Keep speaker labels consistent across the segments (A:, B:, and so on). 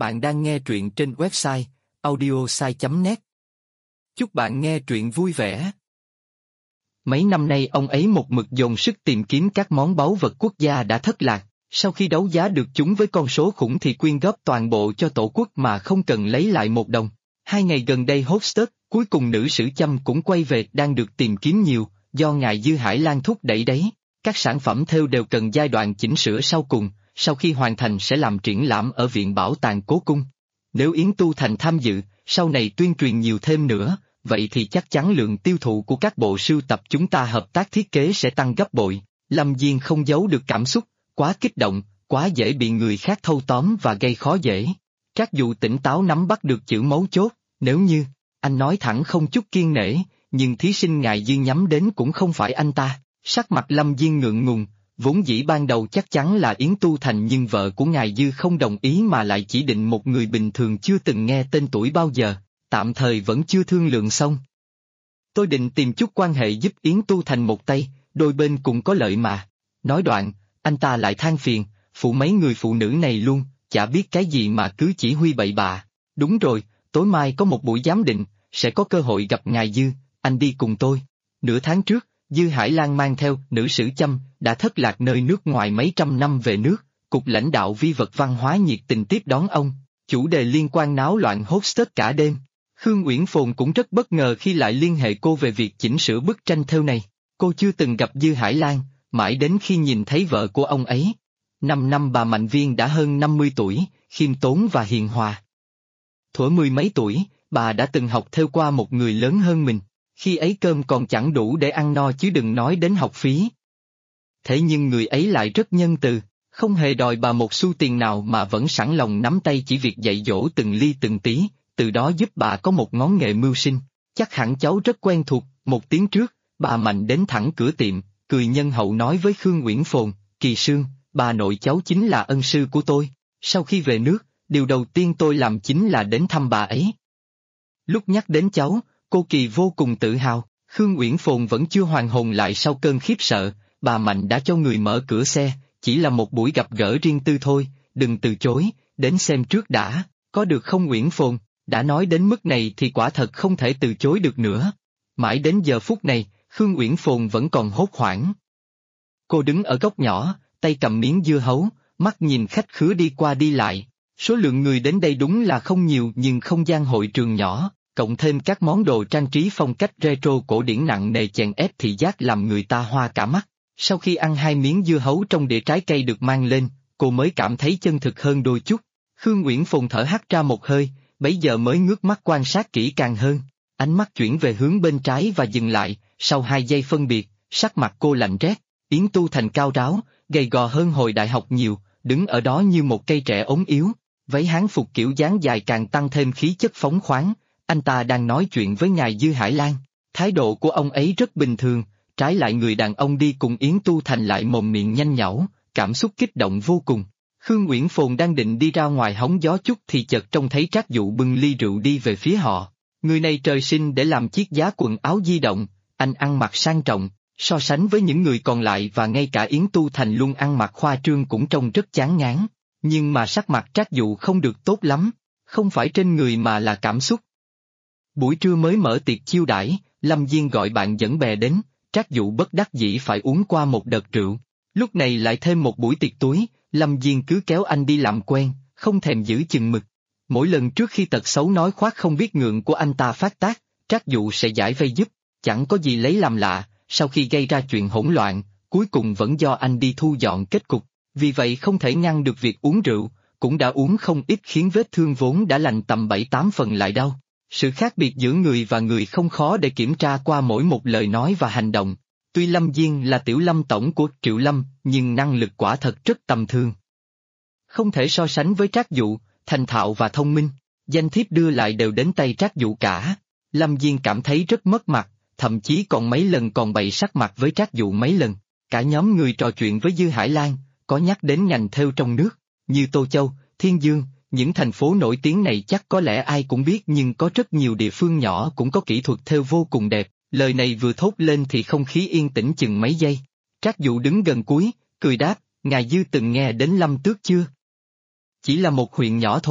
A: Bạn đang nghe truyện trên website audiosai.net. Chúc bạn nghe truyện vui vẻ. Mấy năm nay ông ấy một mực dồn sức tìm kiếm các món báu vật quốc gia đã thất lạc, sau khi đấu giá được chúng với con số khủng thì quyên góp toàn bộ cho tổ quốc mà không cần lấy lại một đồng. 2 ngày gần đây Hofstede, cuối cùng nữ sử Chăm cũng quay về, đang được tìm kiếm nhiều, do ngài Dư Hải Lan thúc đẩy đấy. Các sản phẩm thêu đều cần giai đoạn chỉnh sửa sau cùng, sau khi hoàn thành sẽ làm triển lãm ở Viện Bảo tàng Cố Cung. Nếu Yến Tu Thành tham dự, sau này tuyên truyền nhiều thêm nữa, vậy thì chắc chắn lượng tiêu thụ của các bộ sưu tập chúng ta hợp tác thiết kế sẽ tăng gấp bội. Lâm Diên không giấu được cảm xúc, quá kích động, quá dễ bị người khác thâu tóm và gây khó dễ. Trác Dụ tỉnh táo nắm bắt được chữ mấu chốt, nếu như, anh nói thẳng không chút kiêng nể, nhưng thí sinh ngài Dư nhắm đến cũng không phải anh ta. Sắc mặt Lâm Diên ngượng ngùng, vốn dĩ ban đầu chắc chắn là Yến Tu Thành nhưng vợ của ngài Dư không đồng ý mà lại chỉ định một người bình thường chưa từng nghe tên tuổi bao giờ, tạm thời vẫn chưa thương lượng xong. Tôi định tìm chút quan hệ giúp Yến Tu Thành một tay, đôi bên cùng có lợi mà. Nói đoạn, anh ta lại than phiền, phụ mấy người phụ nữ này luôn, chả biết cái gì mà cứ chỉ huy bậy bạ. Đúng rồi, tối mai có một buổi giám định, sẽ có cơ hội gặp ngài Dư, anh đi cùng tôi. Nửa tháng trước, Dư Hải Lan mang theo nữ sử Chăm, đã thất lạc nơi nước ngoài mấy trăm năm về nước, cục lãnh đạo vi vật văn hóa nhiệt tình tiếp đón ông, chủ đề liên quan náo loạn Hofstede cả đêm. Khương Uyển Phồn cũng rất bất ngờ khi lại liên hệ cô về việc chỉnh sửa bức tranh thêu này. Cô chưa từng gặp Dư Hải Lan, mãi đến khi nhìn thấy vợ của ông ấy. 5 năm bà Mạnh Viên đã hơn 50 tuổi, khiêm tốn và hiền hòa. Thuở 10 mấy tuổi, bà đã từng học thêu qua một người lớn hơn mình. Khi ấy cơm còn chẳng đủ để ăn no chứ đừng nói đến học phí. Thế nhưng người ấy lại rất nhân từ, không hề đòi bà một xu tiền nào mà vẫn sẵn lòng nắm tay chỉ việc dạy dỗ từng ly từng tí, từ đó giúp bà có một ngón nghề mưu sinh. Chắc hẳn cháu rất quen thuộc. Một tiếng trước, bà Mạnh đến thẳng cửa tiệm, cười nhân hậu nói với Khương Uyển Phồn, Kỳ Sương, bà nội cháu chính là ân sư của tôi. Sau khi về nước, điều đầu tiên tôi làm chính là đến thăm bà ấy. Lúc nhắc đến cháu, cô Kỳ vô cùng tự hào. Khương Uyển Phồn vẫn chưa hoàn hồn lại sau cơn khiếp sợ, bà Mạnh đã cho người mở cửa xe, chỉ là một buổi gặp gỡ riêng tư thôi, đừng từ chối, đến xem trước đã, có được không Uyển Phồn, đã nói đến mức này thì quả thật không thể từ chối được nữa. Mãi đến giờ phút này, Khương Uyển Phồn vẫn còn hốt hoảng. Cô đứng ở góc nhỏ, tay cầm miếng dưa hấu, mắt nhìn khách khứa đi qua đi lại, số lượng người đến đây đúng là không nhiều nhưng không gian hội trường nhỏ. Cộng thêm các món đồ trang trí phong cách retro cổ điển nặng nề chèn ép thị giác làm người ta hoa cả mắt. Sau khi ăn 2 miếng dưa hấu trong đĩa trái cây được mang lên, cô mới cảm thấy chân thực hơn đôi chút. Khương Uyển Phồn thở hắt ra một hơi, bấy giờ mới ngước mắt quan sát kỹ càng hơn. Ánh mắt chuyển về hướng bên trái và dừng lại, sau 2 giây phân biệt, sắc mặt cô lạnh rét. Yến Tu Thành cao ráo, gầy gò hơn hồi đại học nhiều, đứng ở đó như một cây trẻ ốm yếu. Váy hán phục kiểu dáng dài càng tăng thêm khí chất phóng khoáng. Anh ta đang nói chuyện với ngài Dư Hải Lan, thái độ của ông ấy rất bình thường, trái lại người đàn ông đi cùng Yến Tu Thành lại mồm miệng nhanh nhảu, cảm xúc kích động vô cùng. Khương Uyển Phồn đang định đi ra ngoài hóng gió chút thì chợt trông thấy Trác Dụ bưng ly rượu đi về phía họ. Người này trời sinh để làm chiếc giá quần áo di động, anh ăn mặc sang trọng, so sánh với những người còn lại và ngay cả Yến Tu Thành luôn ăn mặc khoa trương cũng trông rất chán ngán. Nhưng mà sắc mặt Trác Dụ không được tốt lắm, không phải trên người mà là cảm xúc. Buổi trưa mới mở tiệc chiêu đãi, Lâm Diên gọi bạn dẫn bè đến, Trác Dụ bất đắc dĩ phải uống qua một đợt rượu. Lúc này lại thêm một buổi tiệc túi, Lâm Diên cứ kéo anh đi làm quen, không thèm giữ chừng mực. Mỗi lần trước khi tật xấu nói khoác không biết ngượng của anh ta phát tác, Trác Dụ sẽ giải vây giúp, chẳng có gì lấy làm lạ, sau khi gây ra chuyện hỗn loạn, cuối cùng vẫn do anh đi thu dọn kết cục, vì vậy không thể ngăn được việc uống rượu, cũng đã uống không ít khiến vết thương vốn đã lành tầm 7-8 phần lại đau. Sự khác biệt giữa người và người không khó để kiểm tra qua mỗi một lời nói và hành động. Tuy Lâm Diên là tiểu lâm tổng của Triệu Lâm, nhưng năng lực quả thật rất tầm thường. Không thể so sánh với Trác Dụ, thành thạo và thông minh, danh thiếp đưa lại đều đến tay Trác Dụ cả. Lâm Diên cảm thấy rất mất mặt, thậm chí còn mấy lần còn bày sắc mặt với Trác Dụ mấy lần. Cả nhóm người trò chuyện với Dư Hải Lan, có nhắc đến ngành thêu trong nước, như Tô Châu, Thiên Dương. Những thành phố nổi tiếng này chắc có lẽ ai cũng biết nhưng có rất nhiều địa phương nhỏ cũng có kỹ thuật thêu vô cùng đẹp, lời này vừa thốt lên thì không khí yên tĩnh chừng mấy giây. Trác Dụ đứng gần cuối, cười đáp, ngài Dư từng nghe đến Lâm Tước chưa? Chỉ là một huyện nhỏ thôi,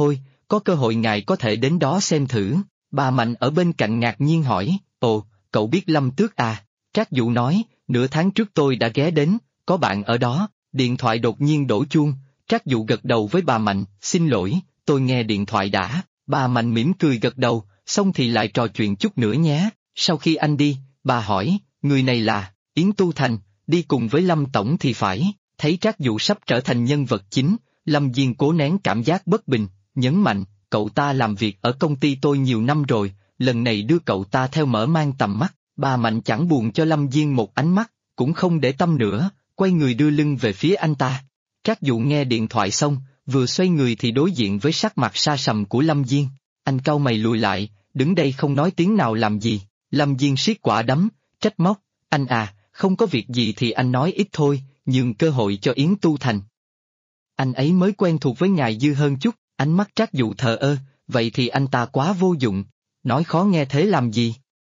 A: có cơ hội ngài có thể đến đó xem thử. Bà Mạnh ở bên cạnh ngạc nhiên hỏi, ồ, cậu biết Lâm Tước à? Trác Dụ nói, nửa tháng trước tôi đã ghé đến, có bạn ở đó. Điện thoại đột nhiên đổ chuông, Trác Dụ gật đầu với bà Mạnh, xin lỗi, tôi nghe điện thoại đã. Bà Mạnh mỉm cười gật đầu, xong thì lại trò chuyện chút nữa nhé. Sau khi anh đi, bà hỏi, người này là Yến Tu Thành, đi cùng với Lâm Tổng thì phải. Thấy Trác Dụ sắp trở thành nhân vật chính, Lâm Diên cố nén cảm giác bất bình, nhấn mạnh, cậu ta làm việc ở công ty tôi nhiều năm rồi, lần này đưa cậu ta theo mở mang tầm mắt. Bà Mạnh chẳng buồn cho Lâm Diên một ánh mắt, cũng không để tâm nữa, quay người đưa lưng về phía anh ta. Trác Dụ nghe điện thoại xong, vừa xoay người thì đối diện với sắc mặt sa sầm của Lâm Diên. Anh cau mày lùi lại, đứng đây không nói tiếng nào làm gì. Lâm Diên siết quả đấm, trách móc, anh à, không có việc gì thì anh nói ít thôi, nhường cơ hội cho Yến Tu Thành. Anh ấy mới quen thuộc với ngài dư hơn chút, ánh mắt Trác Dụ thờ ơ, vậy thì anh ta quá vô dụng, nói khó nghe thế làm gì?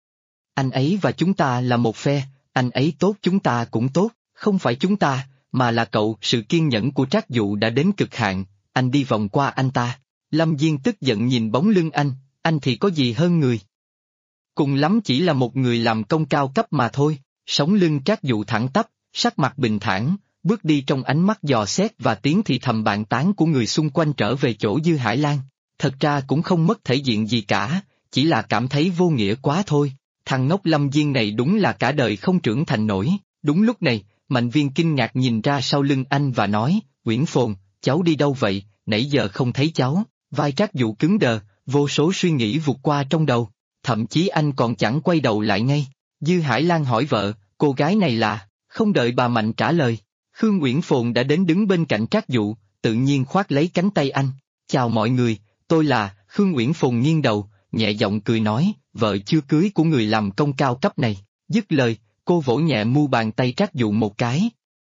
A: Anh ấy và chúng ta là một phe, anh ấy tốt chúng ta cũng tốt, không phải chúng ta, mà là cậu. Sự kiên nhẫn của Trác Dụ đã đến cực hạn, anh đi vòng qua anh ta. Lâm Diên tức giận nhìn bóng lưng anh thì có gì hơn người? Cùng lắm chỉ là một người làm công cao cấp mà thôi. Sống lưng Trác Dụ thẳng tắp, sắc mặt bình thản, bước đi trong ánh mắt dò xét và tiếng thì thầm bàn tán của người xung quanh trở về chỗ Dư Hải Lan. Thật ra cũng không mất thể diện gì cả, chỉ là cảm thấy vô nghĩa quá thôi. Thằng ngốc Lâm Diên này đúng là cả đời không trưởng thành nổi. Đúng lúc này, Mạnh Viên kinh ngạc nhìn ra sau lưng anh và nói, Uyển Phồn, cháu đi đâu vậy, nãy giờ không thấy cháu. Vai Trác Dụ cứng đờ, vô số suy nghĩ vụt qua trong đầu, thậm chí anh còn chẳng quay đầu lại ngay. Dư Hải Lan hỏi vợ, cô gái này là, không đợi bà Mạnh trả lời. Khương Uyển Phồn đã đến đứng bên cạnh Trác Dụ, tự nhiên khoác lấy cánh tay anh. Chào mọi người, tôi là, Khương Uyển Phồn nghiêng đầu, nhẹ giọng cười nói, vợ chưa cưới của người làm công cao cấp này. Dứt lời, cô vỗ nhẹ mu bàn tay Trác Dụ một cái.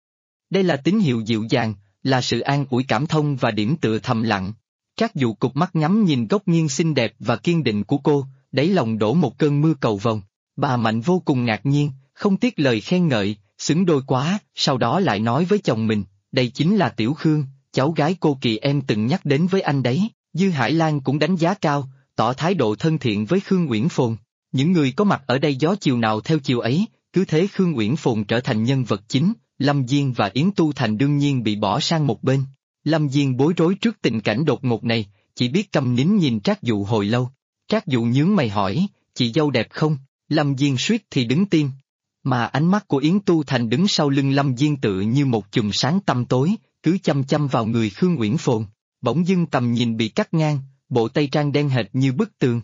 A: Đây là tín hiệu dịu dàng, là sự an ủi cảm thông và điểm tựa thầm lặng. Trác Dụ cụp mắt ngắm nhìn góc nghiêng xinh đẹp và kiên định của cô, đáy lòng đổ một cơn mưa cầu vồng. Bà Mạnh vô cùng ngạc nhiên, không tiếc lời khen ngợi, xứng đôi quá, sau đó lại nói với chồng mình, đây chính là Tiểu Khương, cháu gái cô Kỳ em từng nhắc đến với anh đấy. Dư Hải Lan cũng đánh giá cao, tỏ thái độ thân thiện với Khương Uyển Phồn. Những người có mặt ở đây gió chiều nào theo chiều ấy, cứ thế Khương Uyển Phồn trở thành nhân vật chính, Lâm Diên và Yến Tu Thành đương nhiên bị bỏ sang một bên. Lâm Diên bối rối trước tình cảnh đột ngột này, chỉ biết câm nín nhìn Trác Dụ hồi lâu. Trác Dụ nhướng mày hỏi, chị dâu đẹp không? Lâm Diên suýt thì đứng tim. Mà ánh mắt của Yến Tu Thành đứng sau lưng Lâm Diên tự như một chùm sáng tăm tối, cứ chăm chăm vào người Khương Uyển Phồn. Bỗng dưng tầm nhìn bị cắt ngang, bộ tây trang đen hệt như bức tường.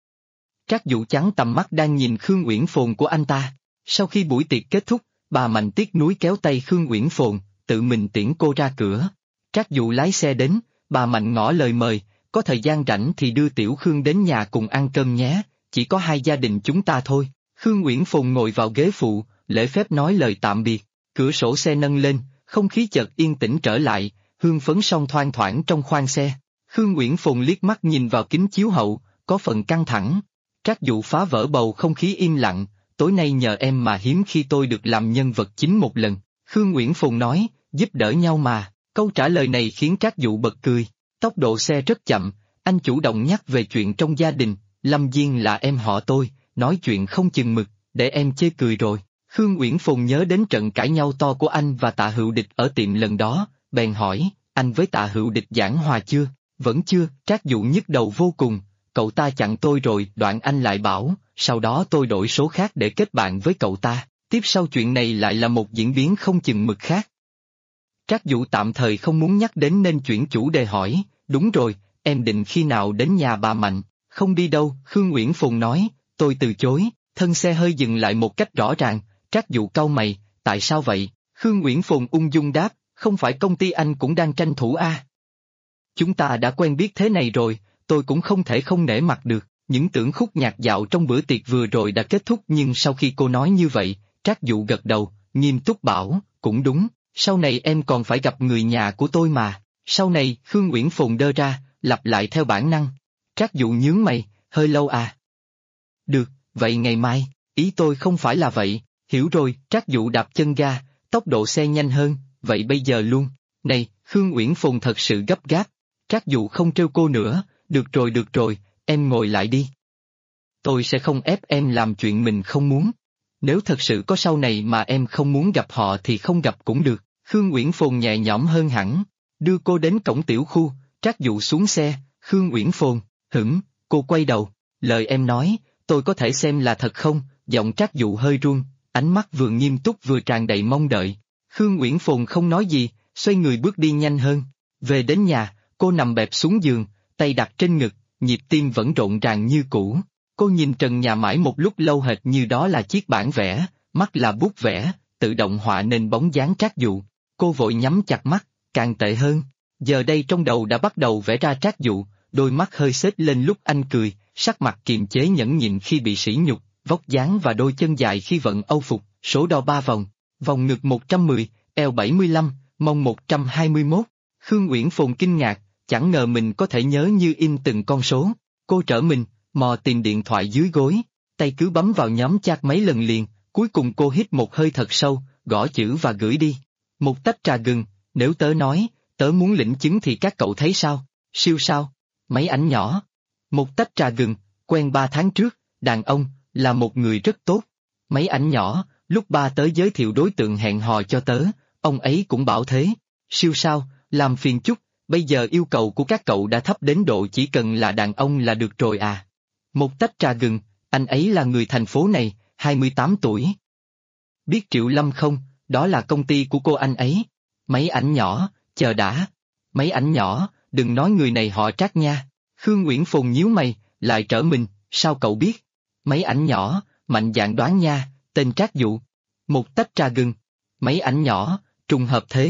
A: Trác Dụ chắn tầm mắt đang nhìn Khương Uyển Phồn của anh ta. Sau khi buổi tiệc kết thúc, bà Mạnh tiếc nuối kéo tay Khương Uyển Phồn, tự mình tiễn cô ra cửa. Trác Dụ lái xe đến, bà Mạnh ngỏ lời mời, có thời gian rảnh thì đưa Tiểu Khương đến nhà cùng ăn cơm nhé, chỉ có hai gia đình chúng ta thôi. Khương Uyển Phồn ngồi vào ghế phụ, lễ phép nói lời tạm biệt, cửa sổ xe nâng lên, không khí chợt yên tĩnh trở lại, hương phấn song thoang thoảng trong khoang xe. Khương Uyển Phồn liếc mắt nhìn vào kính chiếu hậu, có phần căng thẳng. Trác Dụ phá vỡ bầu không khí im lặng, tối nay nhờ em mà hiếm khi tôi được làm nhân vật chính một lần. Khương Uyển Phồn nói, giúp đỡ nhau mà. Câu trả lời này khiến Trác Dụ bật cười. Tốc độ xe rất chậm, anh chủ động nhắc về chuyện trong gia đình, Lâm Diên là em họ tôi, nói chuyện không chừng mực, để em chê cười rồi. Khương Uyển Phồn nhớ đến trận cãi nhau to của anh và Tạ Hữu Địch ở tiệm lần đó, bèn hỏi, anh với Tạ Hữu Địch giảng hòa chưa? Vẫn chưa. Trác Dụ nhức đầu vô cùng, cậu ta chặn tôi rồi. Đoạn anh lại bảo, sau đó tôi đổi số khác để kết bạn với cậu ta, tiếp sau chuyện này lại là một diễn biến không chừng mực khác. Trác Dụ tạm thời không muốn nhắc đến nên chuyển chủ đề hỏi, đúng rồi, em định khi nào đến nhà bà Mạnh? Không đi đâu, Khương Uyển Phồn nói, tôi từ chối. Thân xe hơi dừng lại một cách rõ ràng, Trác Dụ cau mày, tại sao vậy? Khương Uyển Phồn ung dung đáp, không phải công ty anh cũng đang tranh thủ à? Chúng ta đã quen biết thế này rồi, tôi cũng không thể không nể mặt được. Những tưởng khúc nhạc dạo trong bữa tiệc vừa rồi đã kết thúc, nhưng sau khi cô nói như vậy, Trác Dụ gật đầu, nghiêm túc bảo, cũng đúng, sau này em còn phải gặp người nhà của tôi mà. Sau này, Khương Uyển Phồn đơ ra, lặp lại theo bản năng. Trác Dụ nhướng mày, hơi lâu à? Được, vậy ngày mai, ý tôi không phải là vậy, hiểu rồi. Trác Dụ đạp chân ga, tốc độ xe nhanh hơn, vậy bây giờ luôn. Này, Khương Uyển Phồn thật sự gấp gáp. Trác Dụ không trêu cô nữa, được rồi, em ngồi lại đi. Tôi sẽ không ép em làm chuyện mình không muốn. Nếu thật sự có sau này mà em không muốn gặp họ thì không gặp cũng được. Khương Uyển Phồn nhẹ nhõm hơn hẳn, đưa cô đến cổng tiểu khu, Trác Dụ xuống xe. Khương Uyển Phồn, cô quay đầu, lời em nói, tôi có thể xem là thật không? Giọng Trác Dụ hơi run, ánh mắt vừa nghiêm túc vừa tràn đầy mong đợi. Khương Uyển Phồn không nói gì, xoay người bước đi nhanh hơn. Về đến nhà, cô nằm bẹp xuống giường, tay đặt trên ngực, nhịp tim vẫn rộn ràng như cũ. Cô nhìn trần nhà mãi một lúc lâu hệt như đó là chiếc bản vẽ, mắt là bút vẽ, tự động họa nên bóng dáng Trác Dụ. Cô vội nhắm chặt mắt, càng tệ hơn. Giờ đây trong đầu đã bắt đầu vẽ ra Trác Dụ, đôi mắt hơi xếch lên lúc anh cười, sắc mặt kiềm chế nhẫn nhịn khi bị sỉ nhục, vóc dáng và đôi chân dài khi vận âu phục, số đo 3 vòng, vòng ngực 110, eo 75, mông 121. Khương Uyển Phồn kinh ngạc, chẳng ngờ mình có thể nhớ như in từng con số. Cô trở mình, mò tìm điện thoại dưới gối, tay cứ bấm vào nhóm chat mấy lần liền, cuối cùng cô hít một hơi thật sâu, gõ chữ và gửi đi. Một tách trà gừng, nếu tớ nói, tớ muốn lĩnh chứng thì các cậu thấy sao? Siêu sao? Mấy ảnh nhỏ. Một tách trà gừng, quen 3 tháng trước, đàn ông, là một người rất tốt. Mấy ảnh nhỏ, lúc ba tớ giới thiệu đối tượng hẹn hò cho tớ, ông ấy cũng bảo thế. Siêu sao, làm phiền chút, bây giờ yêu cầu của các cậu đã thấp đến độ chỉ cần là đàn ông là được rồi à. Một tách trà gừng, anh ấy là người thành phố này, 28 tuổi. Biết Triệu Lâm không, đó là công ty của cô anh ấy. Mấy ảnh nhỏ, chờ đã. Mấy ảnh nhỏ, đừng nói người này họ Trác nha. Khương Uyển Phồn nhíu mày, lại trở mình, sao cậu biết? Mấy ảnh nhỏ, mạnh dạn đoán nha, tên Trác Dụ. Một tách trà gừng. Mấy ảnh nhỏ, trùng hợp thế.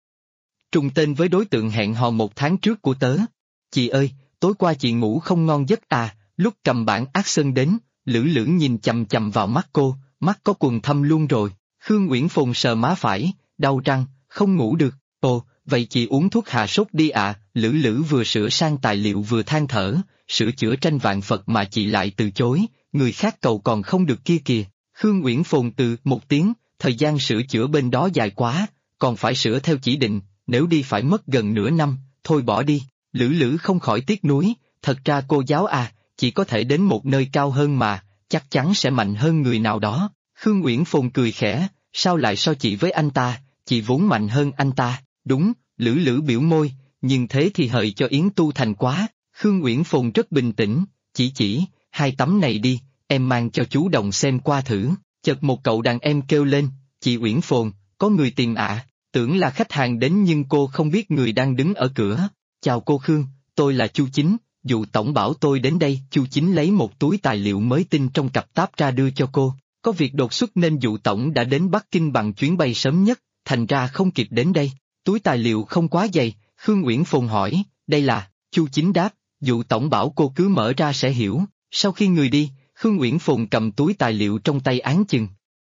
A: Trùng tên với đối tượng hẹn hò 1 tháng trước của tớ. Chị ơi, tối qua chị ngủ không ngon giấc à, lúc cầm bản action đến, Lữ Lữ nhìn chằm chằm vào mắt cô, mắt có quầng thâm luôn rồi. Khương Uyển Phồn sờ má phải, đau răng, không ngủ được. Ồ, vậy chị uống thuốc hạ sốt đi ạ. Lữ Lữ vừa sửa sang tài liệu vừa than thở, sửa chữa tranh vạn Phật mà chị lại từ chối, người khác cầu còn không được kia kìa. Khương Uyển Phồn từ một tiếng, thời gian sửa chữa bên đó dài quá, còn phải sửa theo chỉ định, nếu đi phải mất gần nửa năm, thôi bỏ đi. Lữ Lữ không khỏi tiếc nuối, thật ra cô giáo à, chị có thể đến một nơi cao hơn mà, chắc chắn sẽ mạnh hơn người nào đó. Khương Uyển Phồn cười khẽ, sao lại so chị với anh ta, chị vốn mạnh hơn anh ta, đúng, Lữ Lữ biểu môi, nhưng thế thì hời cho Yến Tu Thành quá. Khương Uyển Phồn rất bình tĩnh, chỉ, 2 tấm này đi, em mang cho chú Đồng xem qua thử. Chợt một cậu đàn em kêu lên, chị Uyển Phồn, có người tìm ạ. Tưởng là khách hàng đến nhưng cô không biết người đang đứng ở cửa. Chào cô Khương, tôi là Chu Chính, Dụ tổng bảo tôi đến đây. Chu Chính lấy một túi tài liệu mới tinh trong cặp táp ra đưa cho cô. Có việc đột xuất nên Dụ tổng đã đến Bắc Kinh bằng chuyến bay sớm nhất, thành ra không kịp đến đây. Túi tài liệu không quá dày, Khương Uyển Phồn hỏi, đây là, Chu Chính đáp, Dụ tổng bảo cô cứ mở ra sẽ hiểu. Sau khi người đi, Khương Uyển Phồn cầm túi tài liệu trong tay áng chừng.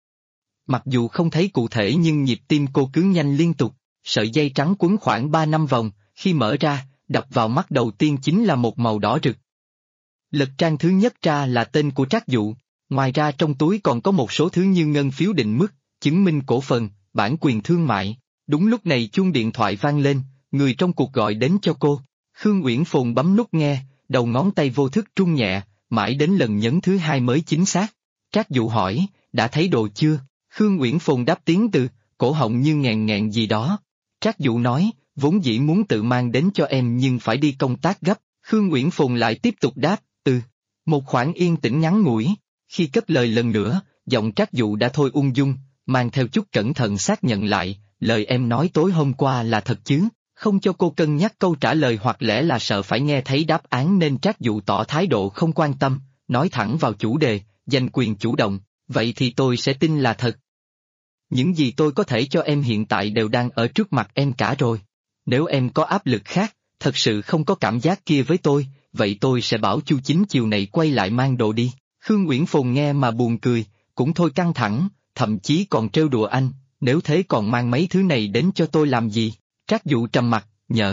A: Mặc dù không thấy cụ thể nhưng nhịp tim cô cứ nhanh liên tục, sợi dây trắng quấn khoảng 3-5 vòng, khi mở ra, đập vào mắt đầu tiên chính là một màu đỏ rực. Lật trang thứ nhất ra là tên của Trác Dụ, ngoài ra trong túi còn có một số thứ như ngân phiếu định mức, chứng minh cổ phần, bản quyền thương mại. Đúng lúc này chuông điện thoại vang lên, người trong cuộc gọi đến cho cô. Khương Uyển Phồn bấm nút nghe, đầu ngón tay vô thức rung nhẹ, mãi đến lần nhấn thứ 2 mới chính xác. Trác Dụ hỏi, đã thấy đồ chưa? Khương Uyển Phồn đáp tiếng từ, cổ họng như nghẹn nghẹn gì đó. Trác Dụ nói, vốn dĩ muốn tự mang đến cho em nhưng phải đi công tác gấp. Khương Uyển Phồn lại tiếp tục đáp, một khoảng yên tĩnh ngắn ngủi. Khi cất lời lần nữa, giọng Trác Dụ đã thôi ung dung, mang theo chút cẩn thận xác nhận lại, lời em nói tối hôm qua là thật chứ? Không cho cô cân nhắc câu trả lời hoặc lẽ là sợ phải nghe thấy đáp án nên Trác Dụ tỏ thái độ không quan tâm, nói thẳng vào chủ đề, giành quyền chủ động, vậy thì tôi sẽ tin là thật. Những gì tôi có thể cho em hiện tại đều đang ở trước mặt em cả rồi. Nếu em có áp lực khác, thật sự không có cảm giác kia với tôi, vậy tôi sẽ bảo Chu Chính chiều này quay lại mang đồ đi. Khương Uyển Phồn nghe mà buồn cười, cũng thôi căng thẳng, thậm chí còn trêu đùa anh, nếu thế còn mang mấy thứ này đến cho tôi làm gì? Trác Dụ trầm mặt,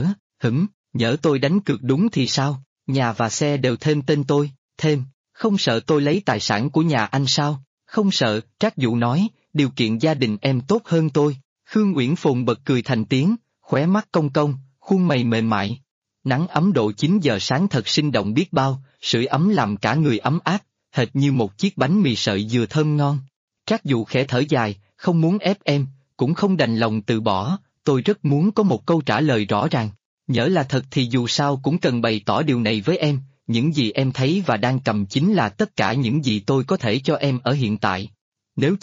A: nhỡ tôi đánh cược đúng thì sao? Nhà và xe đều thêm tên tôi, không sợ tôi lấy tài sản của nhà anh sao? Không sợ, Trác Dụ nói, điều kiện gia đình em tốt hơn tôi. Khương Uyển Phồn bật cười thành tiếng, khóe mắt cong cong, khuôn mày mềm mại. Nắng ấm độ 9 giờ sáng thật sinh động biết bao, sưởi ấm làm cả người ấm áp, hệt như một chiếc bánh mì sợi dừa thơm ngon. Trác Dụ khẽ thở dài, không muốn ép em, cũng không đành lòng từ bỏ, tôi rất muốn có một câu trả lời rõ ràng. Nhỡ là thật thì dù sao cũng cần bày tỏ điều này với em, những gì em thấy và đang cầm chính là tất cả những gì tôi có thể cho em ở hiện tại. Nếu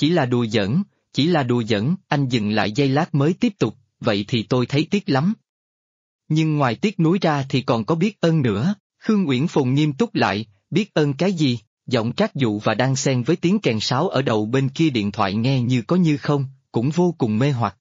A: chỉ là đùa giỡn, anh dừng lại giây lát mới tiếp tục, vậy thì tôi thấy tiếc lắm. Nhưng ngoài tiếc nuối ra thì còn có biết ơn nữa, Khương Uyển Phùng nghiêm túc lại, biết ơn cái gì, giọng Trác Dụ và đang xen với tiếng kèn sáo ở đầu bên kia điện thoại nghe như có như không, cũng vô cùng mê hoặc.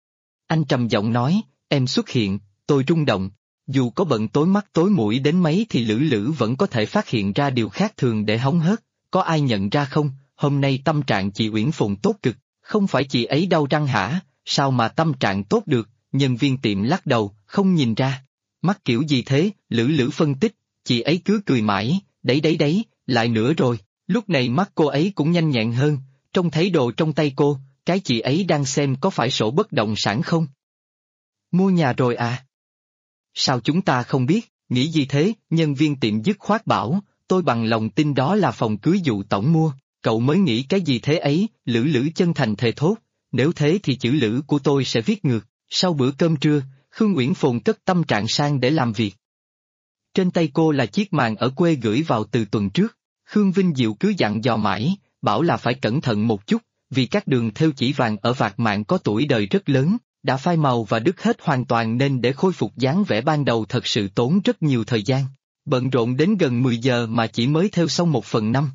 A: Anh trầm giọng nói, em xuất hiện, tôi rung động, dù có bận tối mắt tối mũi đến mấy thì Lữ Lữ vẫn có thể phát hiện ra điều khác thường để hóng hớt, có ai nhận ra không, hôm nay tâm trạng chị Uyển Phùng tốt cực, không phải chị ấy đau răng hả, sao mà tâm trạng tốt được, nhân viên tiệm lắc đầu, không nhìn ra. Mắt kiểu gì thế, Lữ Lữ phân tích, chị ấy cứ cười mãi, đấy, lại nữa rồi, lúc này mắt cô ấy cũng nhanh nhẹn hơn, trông thấy đồ trong tay cô, cái chị ấy đang xem có phải sổ bất động sản không? Mua nhà rồi à? Sao chúng ta không biết, nghĩ gì thế, nhân viên tiệm dứt khoát bảo, tôi bằng lòng tin đó là phòng cưới Dụ tổng mua, cậu mới nghĩ cái gì thế ấy, Lữ Lữ chân thành thề thốt, nếu thế thì chữ Lữ của tôi sẽ viết ngược. Sau bữa cơm trưa, Khương Uyển Phùng cất tâm trạng sang để làm việc. Trên tay cô là chiếc màn ở quê gửi vào từ tuần trước, Khương Vinh Diệu cứ dặn dò mãi, bảo là phải cẩn thận một chút, vì các đường thêu chỉ vàng ở vạt mạn có tuổi đời rất lớn, đã phai màu và đứt hết hoàn toàn nên để khôi phục dáng vẻ ban đầu thật sự tốn rất nhiều thời gian. Bận rộn đến gần 10 giờ mà chỉ mới thêu xong 1/5.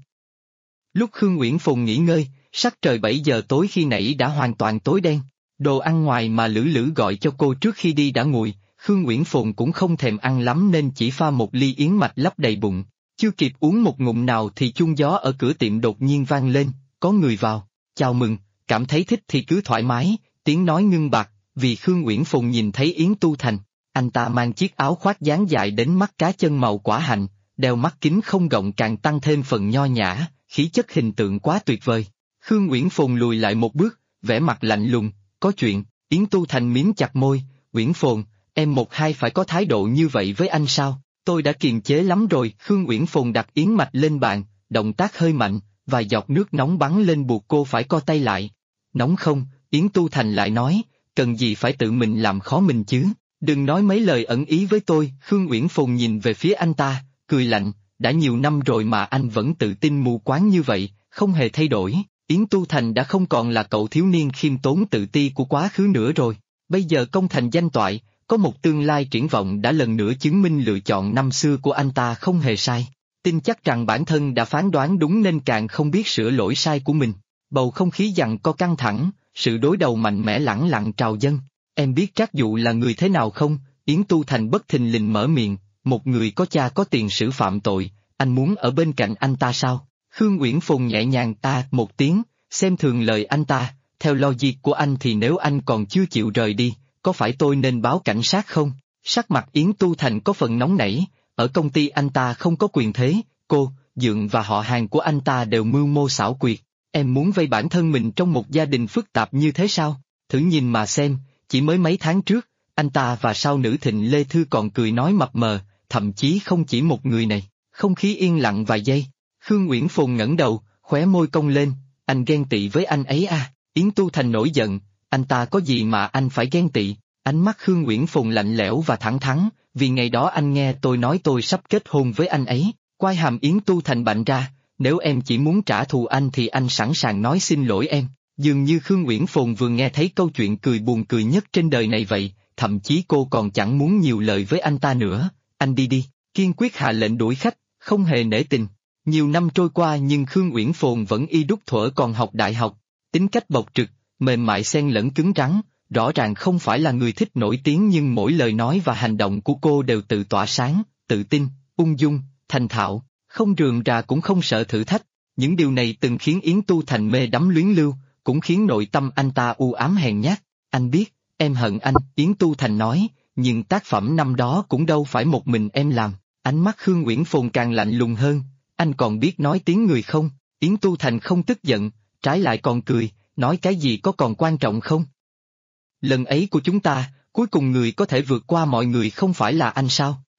A: Lúc Khương Uyển Phùng nghỉ ngơi, sắc trời 7 giờ tối khi nãy đã hoàn toàn tối đen. Đồ ăn ngoài mà Lữ Lữ gọi cho cô trước khi đi đã nguội, Khương Uyển Phùng cũng không thèm ăn lắm nên chỉ pha một ly yến mạch lấp đầy bụng. Chưa kịp uống một ngụm nào thì chuông gió ở cửa tiệm đột nhiên vang lên, có người vào, chào mừng, cảm thấy thích thì cứ thoải mái, tiếng nói ngưng bặt, vì Khương Uyển Phùng nhìn thấy Yến Tu Thành. Anh ta mang chiếc áo khoác dáng dài đến mắt cá chân màu quả hạnh, đeo mắt kính không gọng càng tăng thêm phần nho nhã, khí chất hình tượng quá tuyệt vời. Khương Uyển Phùng lùi lại một bước, vẻ mặt lạnh lùng, có chuyện, Yến Tu Thành miếm chặt môi, Uyển Phùng, em một hai phải có thái độ như vậy với anh sao, tôi đã kiềm chế lắm rồi. Khương Uyển Phùng đặt yến mạch lên bàn, động tác hơi mạnh, vài giọt nước nóng bắn lên buộc cô phải co tay lại. Nóng không, Yến Tu Thành lại nói, cần gì phải tự mình làm khó mình chứ, đừng nói mấy lời ẩn ý với tôi. Khương Uyển Phùng nhìn về phía anh ta, cười lạnh, đã nhiều năm rồi mà anh vẫn tự tin mù quáng như vậy, không hề thay đổi. Yến Tu Thành đã không còn là cậu thiếu niên khiêm tốn tự ti của quá khứ nữa rồi, bây giờ công thành danh toại, có một tương lai triển vọng đã lần nữa chứng minh lựa chọn năm xưa của anh ta không hề sai. Tin chắc rằng bản thân đã phán đoán đúng nên càng không biết sửa lỗi sai của mình. Bầu không khí giằng co căng thẳng, sự đối đầu mạnh mẽ lẳng lặng trào dâng. Em biết Trác Dụ là người thế nào không? Yến Tu Thành bất thình lình mở miệng, một người có cha có tiền sử phạm tội, anh muốn ở bên cạnh anh ta sao? Khương Uyển Phùng nhẹ nhàng ta một tiếng, xem thường lời anh ta, theo logic của anh thì nếu anh còn chưa chịu rời đi, có phải tôi nên báo cảnh sát không? Sắc mặt Yến Tu Thành có phần nóng nảy, ở công ty anh ta không có quyền thế, cô, Dượng và họ hàng của anh ta đều mưu mô xảo quyệt, em muốn vây bản thân mình trong một gia đình phức tạp như thế sao? Thử nhìn mà xem, chỉ mới mấy tháng trước, anh ta và sao nữ Thịnh Lê Thư còn cười nói mập mờ, thậm chí không chỉ một người này. Không khí yên lặng vài giây, Khương Uyển Phùng ngẩng đầu, khóe môi cong lên, anh ghen tị với anh ấy à? Yến Tu Thành nổi giận, anh ta có gì mà anh phải ghen tị? Ánh mắt Khương Uyển Phùng lạnh lẽo và thẳng thắn, vì ngày đó anh nghe tôi nói tôi sắp kết hôn với anh ấy. Quai hàm Yến Tu Thành bạnh ra, nếu em chỉ muốn trả thù anh thì anh sẵn sàng nói xin lỗi em. Dường như Khương Uyển Phùng vừa nghe thấy câu chuyện cười buồn cười nhất trên đời này vậy, thậm chí cô còn chẳng muốn nhiều lời với anh ta nữa. Anh đi đi, kiên quyết hạ lệnh đuổi khách, không hề nể tình. Nhiều năm trôi qua nhưng Khương Uyển Phùng vẫn y đúc thuở còn học đại học, tính cách bộc trực, mềm mại xen lẫn cứng rắn, rõ ràng không phải là người thích nổi tiếng nhưng mỗi lời nói và hành động của cô đều tự tỏa sáng, tự tin, ung dung, thành thạo, không rườm rà cũng không sợ thử thách. Những điều này từng khiến Yến Tu Thành mê đắm luyến lưu, cũng khiến nội tâm anh ta u ám hèn nhát. Anh biết, em hận anh, Yến Tu Thành nói, nhưng tác phẩm năm đó cũng đâu phải một mình em làm. Ánh mắt Khương Uyển Phùng càng lạnh lùng hơn, anh còn biết nói tiếng người không? Yến Tu Thành không tức giận, trái lại còn cười, nói cái gì có còn quan trọng không? Lần ấy của chúng ta, cuối cùng người có thể vượt qua mọi người không phải là anh sao?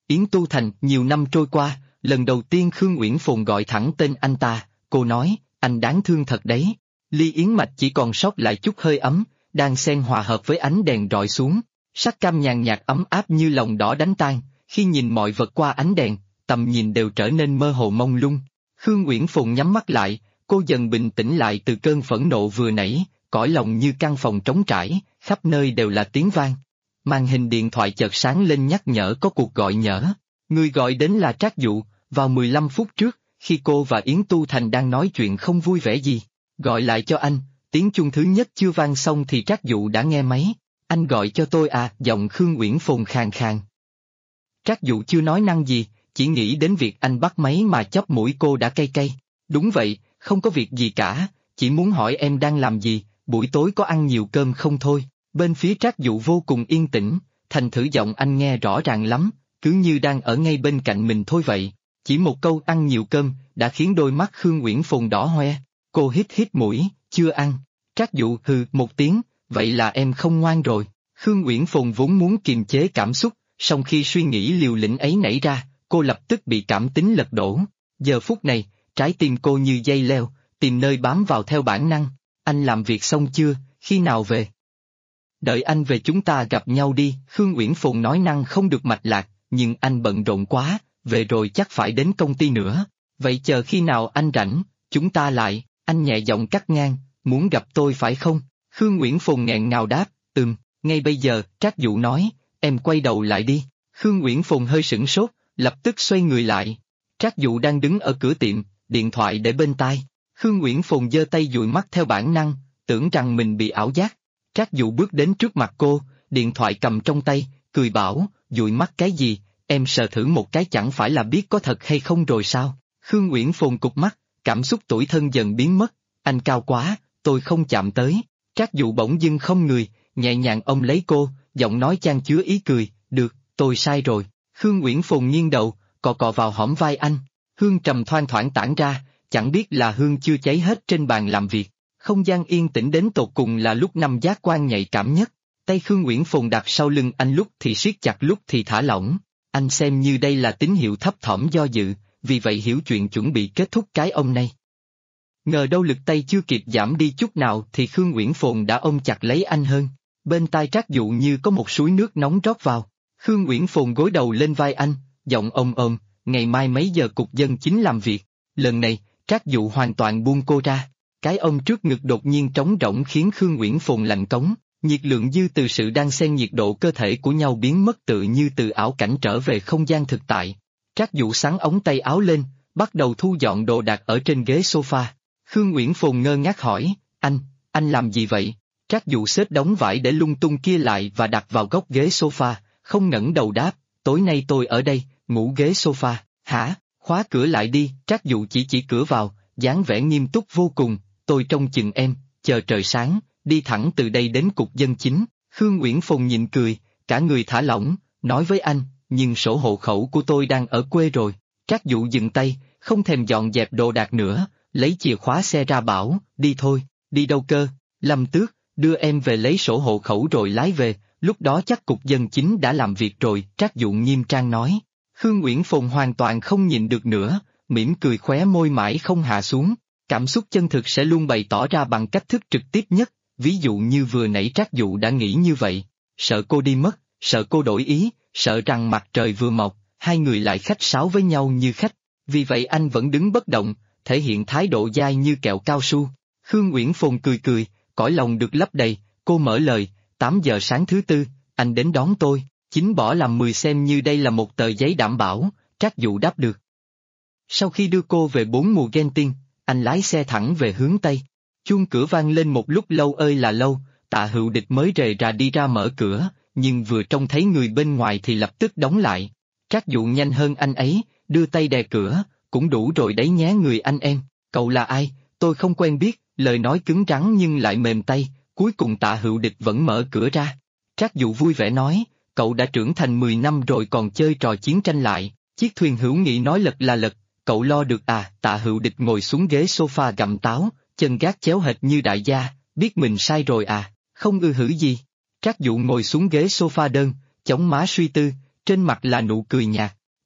A: Yến Tu Thành. Nhiều năm trôi qua, lần đầu tiên Khương Uyển Phồn gọi thẳng tên anh ta, cô nói, anh đáng thương thật đấy. Ly yến mạch chỉ còn sót lại chút hơi ấm, đang xen hòa hợp với ánh đèn rọi xuống. Sắc cam nhàn nhạt ấm áp như lòng đỏ đánh tan, khi nhìn mọi vật qua ánh đèn, tầm nhìn đều trở nên mơ hồ mông lung. Khương Uyển Phồn nhắm mắt lại, cô dần bình tĩnh lại từ cơn phẫn nộ vừa nãy, cõi lòng như căn phòng trống trải, khắp nơi đều là tiếng vang. Màn hình điện thoại chợt sáng lên nhắc nhở có cuộc gọi nhỡ. Người gọi đến là Trác Dụ, vào 15 phút trước, khi cô và Yến Tu Thành đang nói chuyện không vui vẻ gì. Gọi lại cho anh, tiếng chuông thứ nhất chưa vang xong thì Trác Dụ đã nghe máy. Anh gọi cho tôi à, giọng Khương Uyển Phồn khàn khàn. Trác Dụ chưa nói năng gì, chỉ nghĩ đến việc anh bắt máy mà chóp mũi cô đã cay cay. Đúng vậy, không có việc gì cả, chỉ muốn hỏi em đang làm gì, buổi tối có ăn nhiều cơm không thôi. Bên phía Trác Dụ vô cùng yên tĩnh, thành thử giọng anh nghe rõ ràng lắm, cứ như đang ở ngay bên cạnh mình thôi vậy. Chỉ một câu ăn nhiều cơm, đã khiến đôi mắt Khương Uyển Phồn đỏ hoe. Cô hít hít mũi, chưa ăn. Trác Dụ hừ một tiếng, vậy là em không ngoan rồi. Khương Uyển Phồn vốn muốn kiềm chế cảm xúc, song khi suy nghĩ liều lĩnh ấy nảy ra, cô lập tức bị cảm tính lật đổ. Giờ phút này, trái tim cô như dây leo, tìm nơi bám vào theo bản năng. Anh làm việc xong chưa, khi nào về? Đợi anh về chúng ta gặp nhau đi. Khương Uyển Phồn nói năng không được mạch lạc, nhưng anh bận rộn quá, về rồi chắc phải đến công ty nữa. Vậy chờ khi nào anh rảnh, chúng ta lại. Anh nhẹ giọng cắt ngang, muốn gặp tôi phải không? Khương Uyển Phồn nghẹn ngào đáp, ngay bây giờ. Trác Dụ nói, em quay đầu lại đi. Khương Uyển Phồn hơi sửng sốt, lập tức xoay người lại. Trác Dụ đang đứng ở cửa tiệm, điện thoại để bên tai. Khương Uyển Phồn giơ tay dụi mắt theo bản năng, tưởng rằng mình bị ảo giác. Trác Dụ bước đến trước mặt cô, điện thoại cầm trong tay, cười bảo, dụi mắt cái gì, em sờ thử một cái chẳng phải là biết có thật hay không rồi sao? Khương Uyển Phồn cụp mắt, cảm xúc tủi thân dần biến mất, anh cao quá, tôi không chạm tới. Trác Dụ bỗng dưng không người, nhẹ nhàng ôm lấy cô, giọng nói chan chứa ý cười, được, tôi sai rồi. Khương Uyển Phồn nghiêng đầu, cọ cọ vào hõm vai anh, hương trầm thoang thoảng tản ra, chẳng biết là hương chưa cháy hết trên bàn làm việc. Không gian yên tĩnh đến tột cùng là lúc năm giác quan nhạy cảm nhất. Tay Khương Uyển Phồn đặt sau lưng anh lúc thì siết chặt lúc thì thả lỏng. Anh xem như đây là tín hiệu thấp thỏm do dự, vì vậy hiểu chuyện chuẩn bị kết thúc cái ôm này. Ngờ đâu lực tay chưa kịp giảm đi chút nào thì Khương Uyển Phồn đã ôm chặt lấy anh hơn. Bên tai Trác Dụ như có một suối nước nóng rót vào. Khương Uyển Phồn gối đầu lên vai anh, giọng ôm ôm, ngày mai mấy giờ cục dân chính làm việc. Lần này, Trác Dụ hoàn toàn buông cô ra. Cái ôm trước ngực đột nhiên trống rỗng khiến Khương Uyển Phồn lạnh cống, nhiệt lượng dư từ sự đan xen nhiệt độ cơ thể của nhau biến mất tự như từ ảo cảnh trở về không gian thực tại. Trác Dụ xắn ống tay áo lên, bắt đầu thu dọn đồ đạc ở trên ghế sofa. Khương Uyển Phồn ngơ ngác hỏi, anh làm gì vậy? Trác Dụ xếp đống vải để lung tung kia lại và đặt vào góc ghế sofa, không ngẩng đầu đáp, tối nay tôi ở đây, ngủ ghế sofa. Hả? Khóa cửa lại đi. Trác Dụ chỉ cửa vào, dáng vẻ nghiêm túc vô cùng, tôi trông chừng em, chờ trời sáng, đi thẳng từ đây đến cục dân chính. Khương Uyển Phồn nhịn cười, cả người thả lỏng, nói với anh, nhưng sổ hộ khẩu của tôi đang ở quê rồi. Trác Dụ dừng tay, không thèm dọn dẹp đồ đạc nữa, lấy chìa khóa xe ra bảo, đi thôi. Đi đâu cơ? Lâm Tước, đưa em về lấy sổ hộ khẩu rồi lái về, lúc đó chắc cục dân chính đã làm việc rồi. Trác Dụ nghiêm trang nói. Khương Uyển Phồn hoàn toàn không nhịn được nữa, mỉm cười khóe môi mãi không hạ xuống. Cảm xúc chân thực sẽ luôn bày tỏ ra bằng cách thức trực tiếp nhất, ví dụ như vừa nãy Trác Dụ đã nghĩ như vậy, sợ cô đi mất, sợ cô đổi ý, sợ rằng mặt trời vừa mọc, hai người lại khách sáo với nhau như khách, vì vậy anh vẫn đứng bất động, thể hiện thái độ dai như kẹo cao su. Khương Uyển Phồn cười, cõi lòng được lấp đầy, cô mở lời, 8 giờ sáng thứ tư, anh đến đón tôi, 9 bỏ làm 10 xem như đây là một tờ giấy đảm bảo. Trác Dụ đáp được. Sau khi đưa cô về 4 mùa ghen tiên, anh lái xe thẳng về hướng Tây. Chuông cửa vang lên một lúc lâu ơi là lâu, Tạ Hữu Địch mới rề ra đi ra mở cửa, nhưng vừa trông thấy người bên ngoài thì lập tức đóng lại. Trác Dụ nhanh hơn anh ấy, đưa tay đè cửa, cũng đủ rồi đấy nhé người anh em, cậu là ai, tôi không quen biết, lời nói cứng rắn nhưng lại mềm tay, cuối cùng Tạ Hữu Địch vẫn mở cửa ra. Trác Dụ vui vẻ nói, cậu đã trưởng thành 10 năm rồi còn chơi trò chiến tranh lại, chiếc thuyền hữu nghị nói lật là lật, cậu lo được à? Tạ Hữu Địch ngồi xuống ghế sofa gặm táo, chân gác chéo hệt như đại gia, biết mình sai rồi à, không ư hử gì. Trác Dụ ngồi xuống ghế sofa đơn, chống má suy tư, trên mặt là nụ cười nhạt,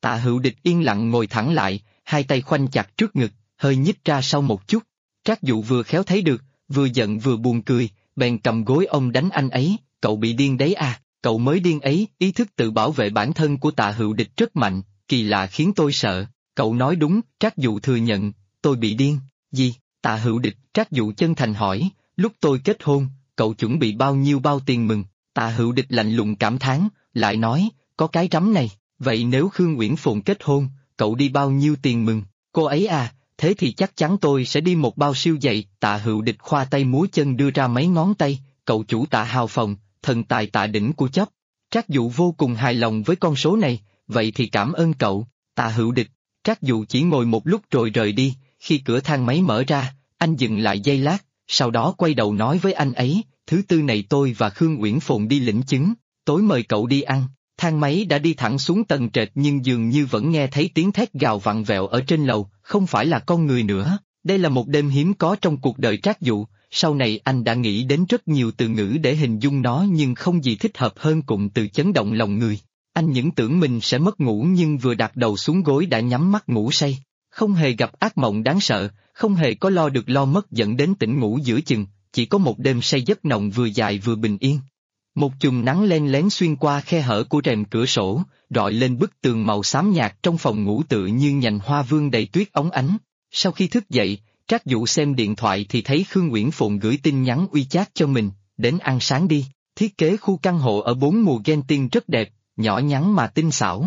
A: Tạ Hữu Địch yên lặng ngồi thẳng lại, hai tay khoanh chặt trước ngực, hơi nhích ra sau một chút. Trác Dụ vừa khéo thấy được, vừa giận vừa buồn cười, bèn cầm gối ông đánh anh ấy, cậu bị điên đấy à, cậu mới điên ấy. Ý thức tự bảo vệ bản thân của Tạ Hữu Địch rất mạnh, kỳ lạ khiến tôi sợ. Cậu nói đúng, Trác Dụ thừa nhận, tôi bị điên. Gì? Tạ Hữu Địch, Trác Dụ chân thành hỏi, lúc tôi kết hôn, cậu chuẩn bị bao nhiêu bao tiền mừng? Tạ Hữu Địch lạnh lùng cảm thán, lại nói, có cái rắm này, vậy nếu Khương Uyển Phồn kết hôn, cậu đi bao nhiêu tiền mừng? Cô ấy à, thế thì chắc chắn tôi sẽ đi một bao siêu dày. Tạ Hữu Địch khoa tay múa chân đưa ra mấy ngón tay, cậu chủ Tạ hào phồng, thần tài Tạ đỉnh của chóp. Trác Dụ vô cùng hài lòng với con số này, vậy thì cảm ơn cậu. Tạ Hữu Địch, Trác Dụ chỉ ngồi một lúc rồi rời đi, khi cửa thang máy mở ra, anh dừng lại giây lát, sau đó quay đầu nói với anh ấy, thứ tư này tôi và Khương Uyển Phồn đi lĩnh chứng, tối mời cậu đi ăn. Thang máy đã đi thẳng xuống tầng trệt nhưng dường như vẫn nghe thấy tiếng thét gào vặn vẹo ở trên lầu, không phải là con người nữa. Đây là một đêm hiếm có trong cuộc đời Trác Dụ, sau này anh đã nghĩ đến rất nhiều từ ngữ để hình dung nó nhưng không gì thích hợp hơn cụm từ chấn động lòng người. Anh những tưởng mình sẽ mất ngủ nhưng vừa đặt đầu xuống gối đã nhắm mắt ngủ say. Không hề gặp ác mộng đáng sợ, không hề có lo được lo mất dẫn đến tỉnh ngủ giữa chừng, chỉ có một đêm say giấc nồng vừa dài vừa bình yên. Một chùm nắng len lén xuyên qua khe hở của rèm cửa sổ, rọi lên bức tường màu xám nhạt trong phòng ngủ tựa như nhành hoa vương đầy tuyết óng ánh. Sau khi thức dậy, Trác Dụ xem điện thoại thì thấy Khương Uyển Phồn gửi tin nhắn WeChat cho mình, đến ăn sáng đi. Thiết kế khu căn hộ ở 4 mùa Gen Tiên rất đẹp, nhỏ nhắn mà tinh xảo.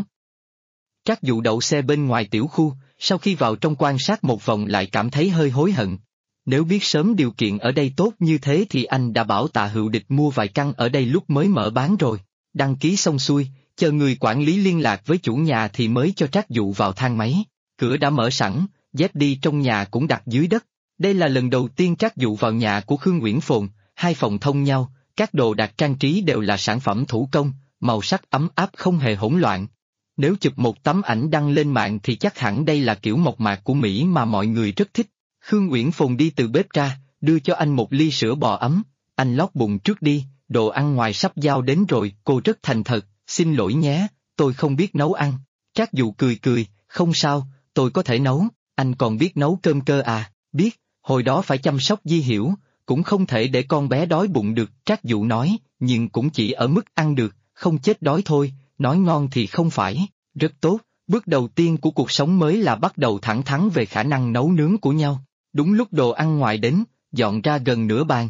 A: Trác Dụ đậu xe bên ngoài tiểu khu, sau khi vào trong quan sát một vòng lại cảm thấy hơi hối hận. Nếu biết sớm điều kiện ở đây tốt như thế thì anh đã bảo Tạ Hữu Địch mua vài căn ở đây lúc mới mở bán rồi. Đăng ký xong xuôi, chờ người quản lý liên lạc với chủ nhà thì mới cho Trác Dụ vào thang máy. Cửa đã mở sẵn, dép đi trong nhà cũng đặt dưới đất. Đây là lần đầu tiên Trác Dụ vào nhà của Khương Uyển Phồn, hai phòng thông nhau, các đồ đạc trang trí đều là sản phẩm thủ công, màu sắc ấm áp không hề hỗn loạn. Nếu chụp một tấm ảnh đăng lên mạng thì chắc hẳn đây là kiểu mộc mạc của Mỹ mà mọi người rất thích. Khương Uyển Phồn đi từ bếp ra, đưa cho anh một ly sữa bò ấm, anh lót bụng trước đi, đồ ăn ngoài sắp giao đến rồi. Cô rất thành thật, xin lỗi nhé, tôi không biết nấu ăn. Trác Dụ cười cười, không sao, tôi có thể nấu, anh còn biết nấu cơm cơ à? Biết, hồi đó phải chăm sóc Di Hiểu, cũng không thể để con bé đói bụng được. Trác Dụ nói, nhưng cũng chỉ ở mức ăn được, không chết đói thôi, nói ngon thì không phải, rất tốt. Bước đầu tiên của cuộc sống mới là bắt đầu thẳng thắn về khả năng nấu nướng của nhau. Đúng lúc đồ ăn ngoài đến, dọn ra gần nửa bàn.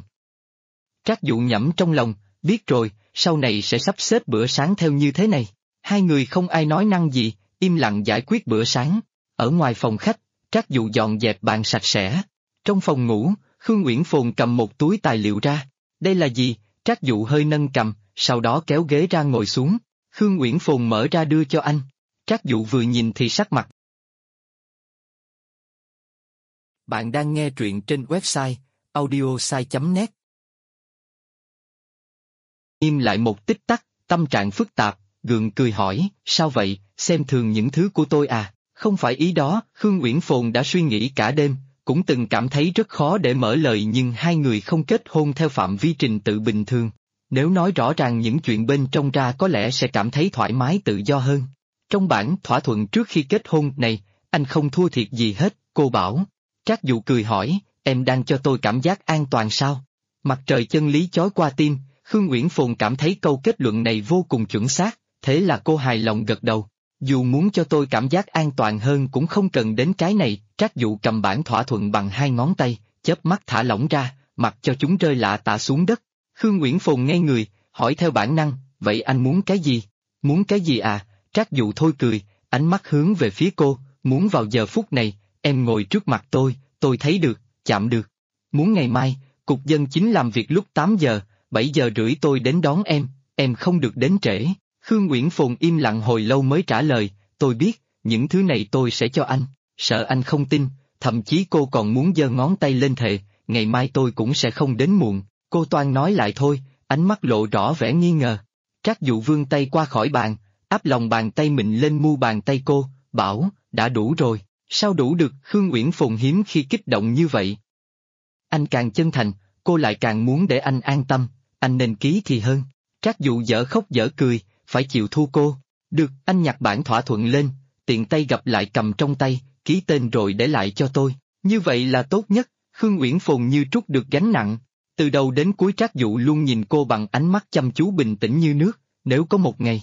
A: Trác Dụ nhẩm trong lòng, biết rồi, sau này sẽ sắp xếp bữa sáng theo như thế này. Hai người không ai nói năng gì, im lặng giải quyết bữa sáng. Ở ngoài phòng khách, Trác Dụ dọn dẹp bàn sạch sẽ. Trong phòng ngủ, Khương Uyển Phồn cầm một túi tài liệu ra. Đây là gì? Trác Dụ hơi nâng cầm, sau đó kéo ghế ra ngồi xuống. Khương Uyển Phồn mở ra đưa cho anh. Trác Dụ vừa nhìn thì sắc mặt. Bạn đang nghe truyện trên website audiosai.net. Im lại một tích tắc, tâm trạng phức tạp, gượng cười hỏi, sao vậy, xem thường những thứ của tôi à? Không phải ý đó. Khương Uyển Phồn đã suy nghĩ cả đêm, cũng từng cảm thấy rất khó để mở lời nhưng hai người không kết hôn theo phạm vi trình tự bình thường. Nếu nói rõ ràng những chuyện bên trong ra có lẽ sẽ cảm thấy thoải mái tự do hơn. Trong bản thỏa thuận trước khi kết hôn này, anh không thua thiệt gì hết, cô bảo. Trác Dụ cười hỏi, em đang cho tôi cảm giác an toàn sao? Mặt trời chân lý chói qua tim, Khương Uyển Phồn cảm thấy câu kết luận này vô cùng chuẩn xác, thế là cô hài lòng gật đầu. Dù muốn cho tôi cảm giác an toàn hơn cũng không cần đến cái này. Trác Dụ cầm bản thỏa thuận bằng hai ngón tay, chớp mắt thả lỏng ra, mặc cho chúng rơi lạ tả xuống đất. Khương Uyển Phồn ngây người, hỏi theo bản năng, vậy anh muốn cái gì? Muốn cái gì à? Trác Dụ thôi cười, ánh mắt hướng về phía cô, muốn vào giờ phút này, em ngồi trước mặt tôi thấy được, chạm được. Muốn ngày mai, cục dân chính làm việc lúc 8 giờ, 7 giờ rưỡi tôi đến đón em không được đến trễ. Khương Uyển Phồn im lặng hồi lâu mới trả lời, tôi biết, những thứ này tôi sẽ cho anh, sợ anh không tin, thậm chí cô còn muốn giơ ngón tay lên thề, ngày mai tôi cũng sẽ không đến muộn. Cô toan nói lại thôi, ánh mắt lộ rõ vẻ nghi ngờ. Trác Dụ vươn tay qua khỏi bàn, áp lòng bàn tay mình lên mu bàn tay cô, bảo, đã đủ rồi. Sao đủ được? Khương Uyển Phồn hiếm khi kích động như vậy. Anh càng chân thành, cô lại càng muốn để anh an tâm, anh nên ký thì hơn. Trác Dụ dở khóc dở cười, phải chịu thua cô. Được, anh nhặt bản thỏa thuận lên, tiện tay gặp lại cầm trong tay, ký tên rồi để lại cho tôi. Như vậy là tốt nhất. Khương Uyển Phồn như trút được gánh nặng. Từ đầu đến cuối Trác Dụ luôn nhìn cô bằng ánh mắt chăm chú bình tĩnh như nước. Nếu có một ngày,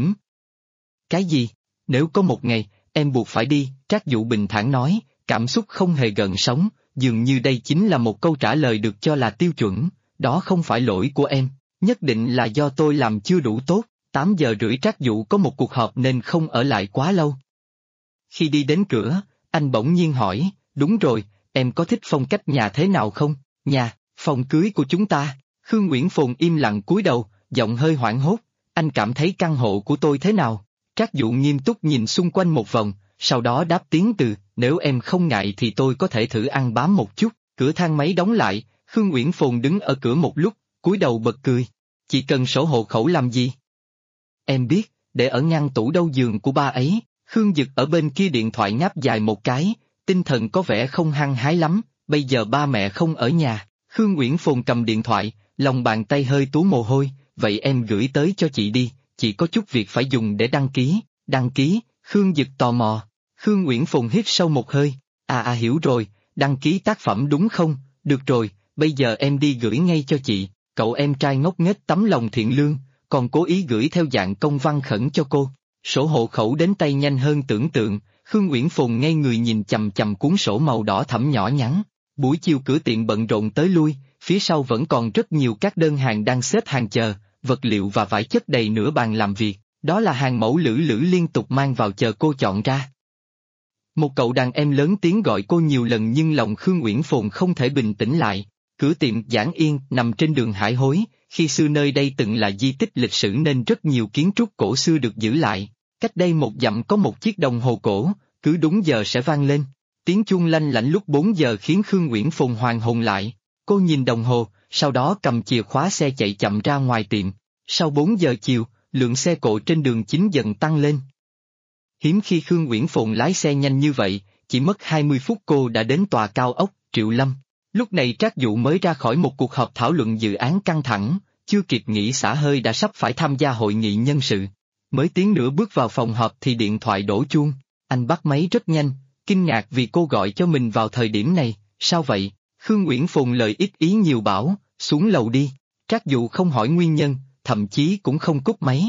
A: Cái gì? Nếu có một ngày, em buộc phải đi, Trác Dụ bình thản nói, cảm xúc không hề gợn sóng, dường như đây chính là một câu trả lời được cho là tiêu chuẩn. Đó không phải lỗi của em, nhất định là do tôi làm chưa đủ tốt. 8 giờ rưỡi Trác Dụ có một cuộc họp nên không ở lại quá lâu. Khi đi đến cửa, anh bỗng nhiên hỏi, đúng rồi, em có thích phong cách nhà thế nào không? Nhà, phòng cưới của chúng ta. Khương Uyển Phồn im lặng cúi đầu, giọng hơi hoảng hốt, anh cảm thấy căn hộ của tôi thế nào? Trác Dụ nghiêm túc nhìn xung quanh một vòng, sau đó đáp tiếng từ, nếu em không ngại thì tôi có thể thử ăn bám một chút. Cửa thang máy đóng lại, Khương Uyển Phồn đứng ở cửa một lúc, cúi đầu bật cười. Chị cần sổ hộ khẩu làm gì? Em biết, để ở ngăn tủ đầu giường của ba ấy. Khương Dực ở bên kia điện thoại ngáp dài một cái, tinh thần có vẻ không hăng hái lắm, bây giờ ba mẹ không ở nhà. Khương Uyển Phồn cầm điện thoại, lòng bàn tay hơi túa mồ hôi, vậy em gửi tới cho chị đi, chị có chút việc phải dùng để đăng ký. Đăng ký? Khương Dực tò mò. Khương Uyển Phồn hít sâu một hơi, hiểu rồi, đăng ký tác phẩm đúng không? Được rồi, bây giờ em đi gửi ngay cho chị. Cậu em trai ngốc nghếch tấm lòng thiện lương, còn cố ý gửi theo dạng công văn khẩn cho cô. Sổ hộ khẩu đến tay nhanh hơn tưởng tượng, Khương Uyển Phồn ngây người nhìn chằm chằm cuốn sổ màu đỏ thẫm nhỏ nhắn. Buổi chiều cửa tiệm bận rộn tới lui, phía sau vẫn còn rất nhiều các đơn hàng đang xếp hàng chờ, vật liệu và vải chất đầy nửa bàn làm việc, đó là hàng mẫu Lữ Lữ liên tục mang vào chờ cô chọn ra. Một cậu đàn em lớn tiếng gọi cô nhiều lần nhưng lòng Khương Uyển Phồn không thể bình tĩnh lại. Cửa tiệm Giảng Yên nằm trên đường Hải Hối, khi xưa nơi đây từng là di tích lịch sử nên rất nhiều kiến trúc cổ xưa được giữ lại. Cách đây một dặm có một chiếc đồng hồ cổ, cứ đúng giờ sẽ vang lên. Tiếng chuông lanh lảnh lúc 4 giờ khiến Khương Uyển Phồn hoàn hồn lại. Cô nhìn đồng hồ, sau đó cầm chìa khóa xe chạy chậm ra ngoài tiệm. Sau 4 giờ chiều, lượng xe cộ trên đường chính dần tăng lên. Hiếm khi Khương Uyển Phồn lái xe nhanh như vậy, chỉ mất 20 phút cô đã đến tòa cao ốc Triệu Lâm. Lúc này Trác Dụ mới ra khỏi một cuộc họp thảo luận dự án căng thẳng, chưa kịp nghỉ xả hơi đã sắp phải tham gia hội nghị nhân sự. Mới tiến nửa bước vào phòng họp thì điện thoại đổ chuông, anh bắt máy rất nhanh, kinh ngạc vì cô gọi cho mình vào thời điểm này, sao vậy? Khương Uyển Phồn lời ít ý nhiều bảo, xuống lầu đi. Trác Dụ không hỏi nguyên nhân, thậm chí cũng không cúp máy.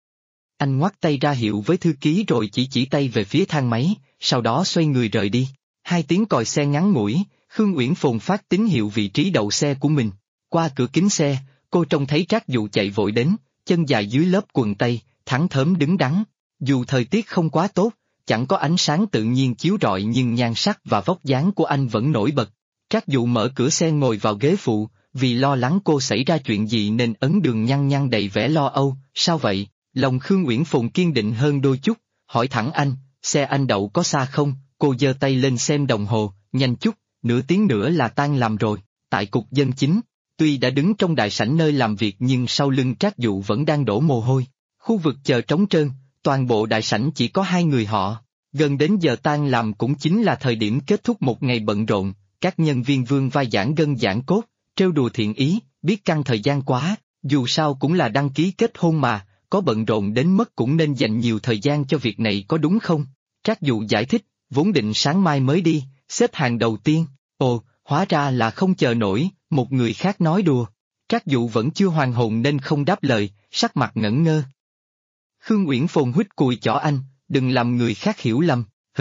A: Anh ngoắt tay ra hiệu với thư ký rồi chỉ tay về phía thang máy, sau đó xoay người rời đi. 2 tiếng còi xe ngắn ngủi, Khương Uyển Phồn phát tín hiệu vị trí đậu xe của mình. Qua cửa kính xe, cô trông thấy Trác Dụ chạy vội đến, chân dài dưới lớp quần tây, thẳng thớm đứng đắn. Dù thời tiết không quá tốt, chẳng có ánh sáng tự nhiên chiếu rọi nhưng nhan sắc và vóc dáng của anh vẫn nổi bật. Trác Dụ mở cửa xe ngồi vào ghế phụ, vì lo lắng cô xảy ra chuyện gì nên ấn đường nhăn nhăn đầy vẻ lo âu. Sao vậy? Lòng Khương Uyển Phồn kiên định hơn đôi chút, hỏi thẳng anh, xe anh đậu có xa không? Cô giơ tay lên xem đồng hồ, nhanh chút, nửa tiếng nữa là tan làm rồi. Tại cục dân chính, tuy đã đứng trong đại sảnh nơi làm việc nhưng sau lưng Trác Dụ vẫn đang đổ mồ hôi. Khu vực chờ trống trơn, toàn bộ đại sảnh chỉ có 2 người họ. Gần đến giờ tan làm cũng chính là thời điểm kết thúc một ngày bận rộn, các nhân viên vươn vai giãn gân giãn cốt, trêu đùa thiện ý, biết căng thời gian quá, dù sao cũng là đăng ký kết hôn mà, có bận rộn đến mất cũng nên dành nhiều thời gian cho việc này có đúng không? Trác Dụ giải thích, vốn định sáng mai mới đi, xếp hàng đầu tiên. Ồ, hóa ra là không chờ nổi, một người khác nói đùa. Trác Dụ vẫn chưa hoàn hồn nên không đáp lời, sắc mặt ngẩn ngơ. Khương Uyển Phồn huýt cùi chỏ anh, đừng làm người khác hiểu lầm.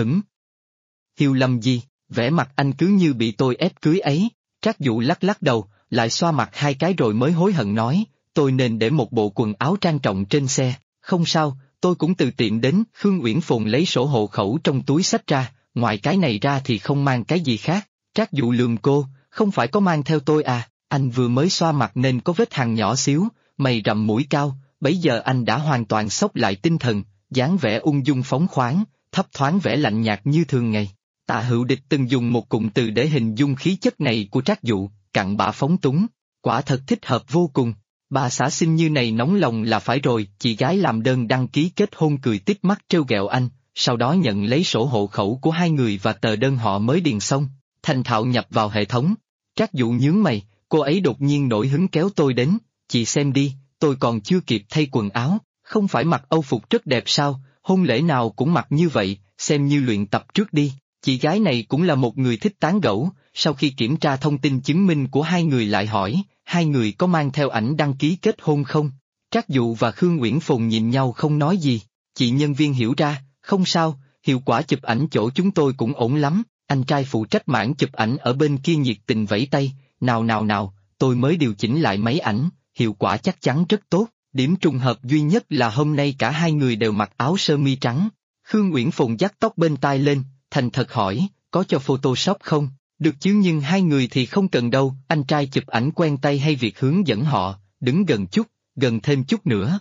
A: Hiểu lầm gì? Vẻ mặt anh cứ như bị tôi ép cưới ấy. Trác Dụ lắc lắc đầu, lại xoa mặt 2 cái rồi mới hối hận nói, tôi nên để một bộ quần áo trang trọng trên xe. Không sao, tôi cũng từ tiệm đến. Khương Uyển Phồn lấy sổ hộ khẩu trong túi xách ra, ngoài cái này ra thì không mang cái gì khác. Trác Dụ lườm cô, không phải có mang theo tôi à? Anh vừa mới xoa mặt nên có vết hằn nhỏ xíu, mày rậm mũi cao, bấy giờ anh đã hoàn toàn xốc lại tinh thần, dáng vẻ ung dung phóng khoáng, thấp thoáng vẻ lạnh nhạt như thường ngày. Tạ Hữu Địch từng dùng một cụm từ để hình dung khí chất này của Trác Dụ, cặn bã phóng túng, quả thật thích hợp vô cùng. Bà xã xinh như này nóng lòng là phải rồi. Chị gái làm đơn đăng ký kết hôn cười tít mắt trêu ghẹo anh, sau đó nhận lấy sổ hộ khẩu của 2 người và tờ đơn họ mới điền xong, thành thạo nhập vào hệ thống. Trác Dụ nhướng mày, cô ấy đột nhiên nổi hứng kéo tôi đến, chị xem đi, tôi còn chưa kịp thay quần áo, không phải mặc âu phục rất đẹp sao, hôn lễ nào cũng mặc như vậy, xem như luyện tập trước đi. Chị gái này cũng là một người thích tán gẫu, sau khi kiểm tra thông tin chứng minh của hai người lại hỏi, hai người có mang theo ảnh đăng ký kết hôn không? Trác Dụ và Khương Uyển Phồn nhìn nhau không nói gì, chị nhân viên hiểu ra, không sao, hiệu quả chụp ảnh chỗ chúng tôi cũng ổn lắm, anh trai phụ trách mảng chụp ảnh ở bên kia nhiệt tình vẫy tay, nào, tôi mới điều chỉnh lại máy ảnh, hiệu quả chắc chắn rất tốt, điểm trùng hợp duy nhất là hôm nay cả hai người đều mặc áo sơ mi trắng. Khương Uyển Phồn dắt tóc bên tai lên, thành thật hỏi, có cho Photoshop không? Được chứ nhưng hai người thì không cần đâu, anh trai chụp ảnh quen tay hay việc hướng dẫn họ, đứng gần chút, gần thêm chút nữa.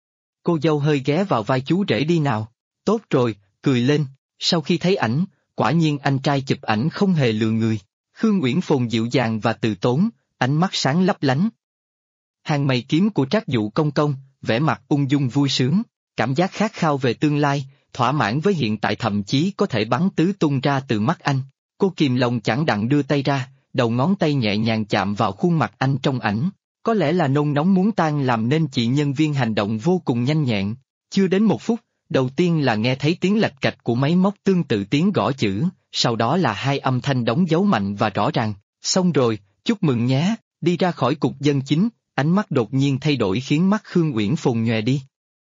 A: Cô dâu hơi ghé vào vai chú rể đi nào. Tốt rồi, cười lên, sau khi thấy ảnh, quả nhiên anh trai chụp ảnh không hề lừa người. Khương Uyển Phồn dịu dàng và từ tốn, ánh mắt sáng lấp lánh. Hàng mày kiếm của Trác Dụ cong cong, vẻ mặt ung dung vui sướng, cảm giác khát khao về tương lai, thỏa mãn với hiện tại thậm chí có thể bắn tứ tung ra từ mắt anh. Cô kìm lòng chẳng đặng đưa tay ra, đầu ngón tay nhẹ nhàng chạm vào khuôn mặt anh trong ảnh. Có lẽ là nôn nóng muốn tan làm nên chị nhân viên hành động vô cùng nhanh nhẹn. Chưa đến một phút, đầu tiên là nghe thấy tiếng lạch cạch của máy móc tương tự tiếng gõ chữ, sau đó là hai âm thanh đóng dấu mạnh và rõ ràng. Xong rồi, chúc mừng nhé, đi ra khỏi cục dân chính, ánh mắt đột nhiên thay đổi khiến mắt Khương Uyển Phồn nhòe đi.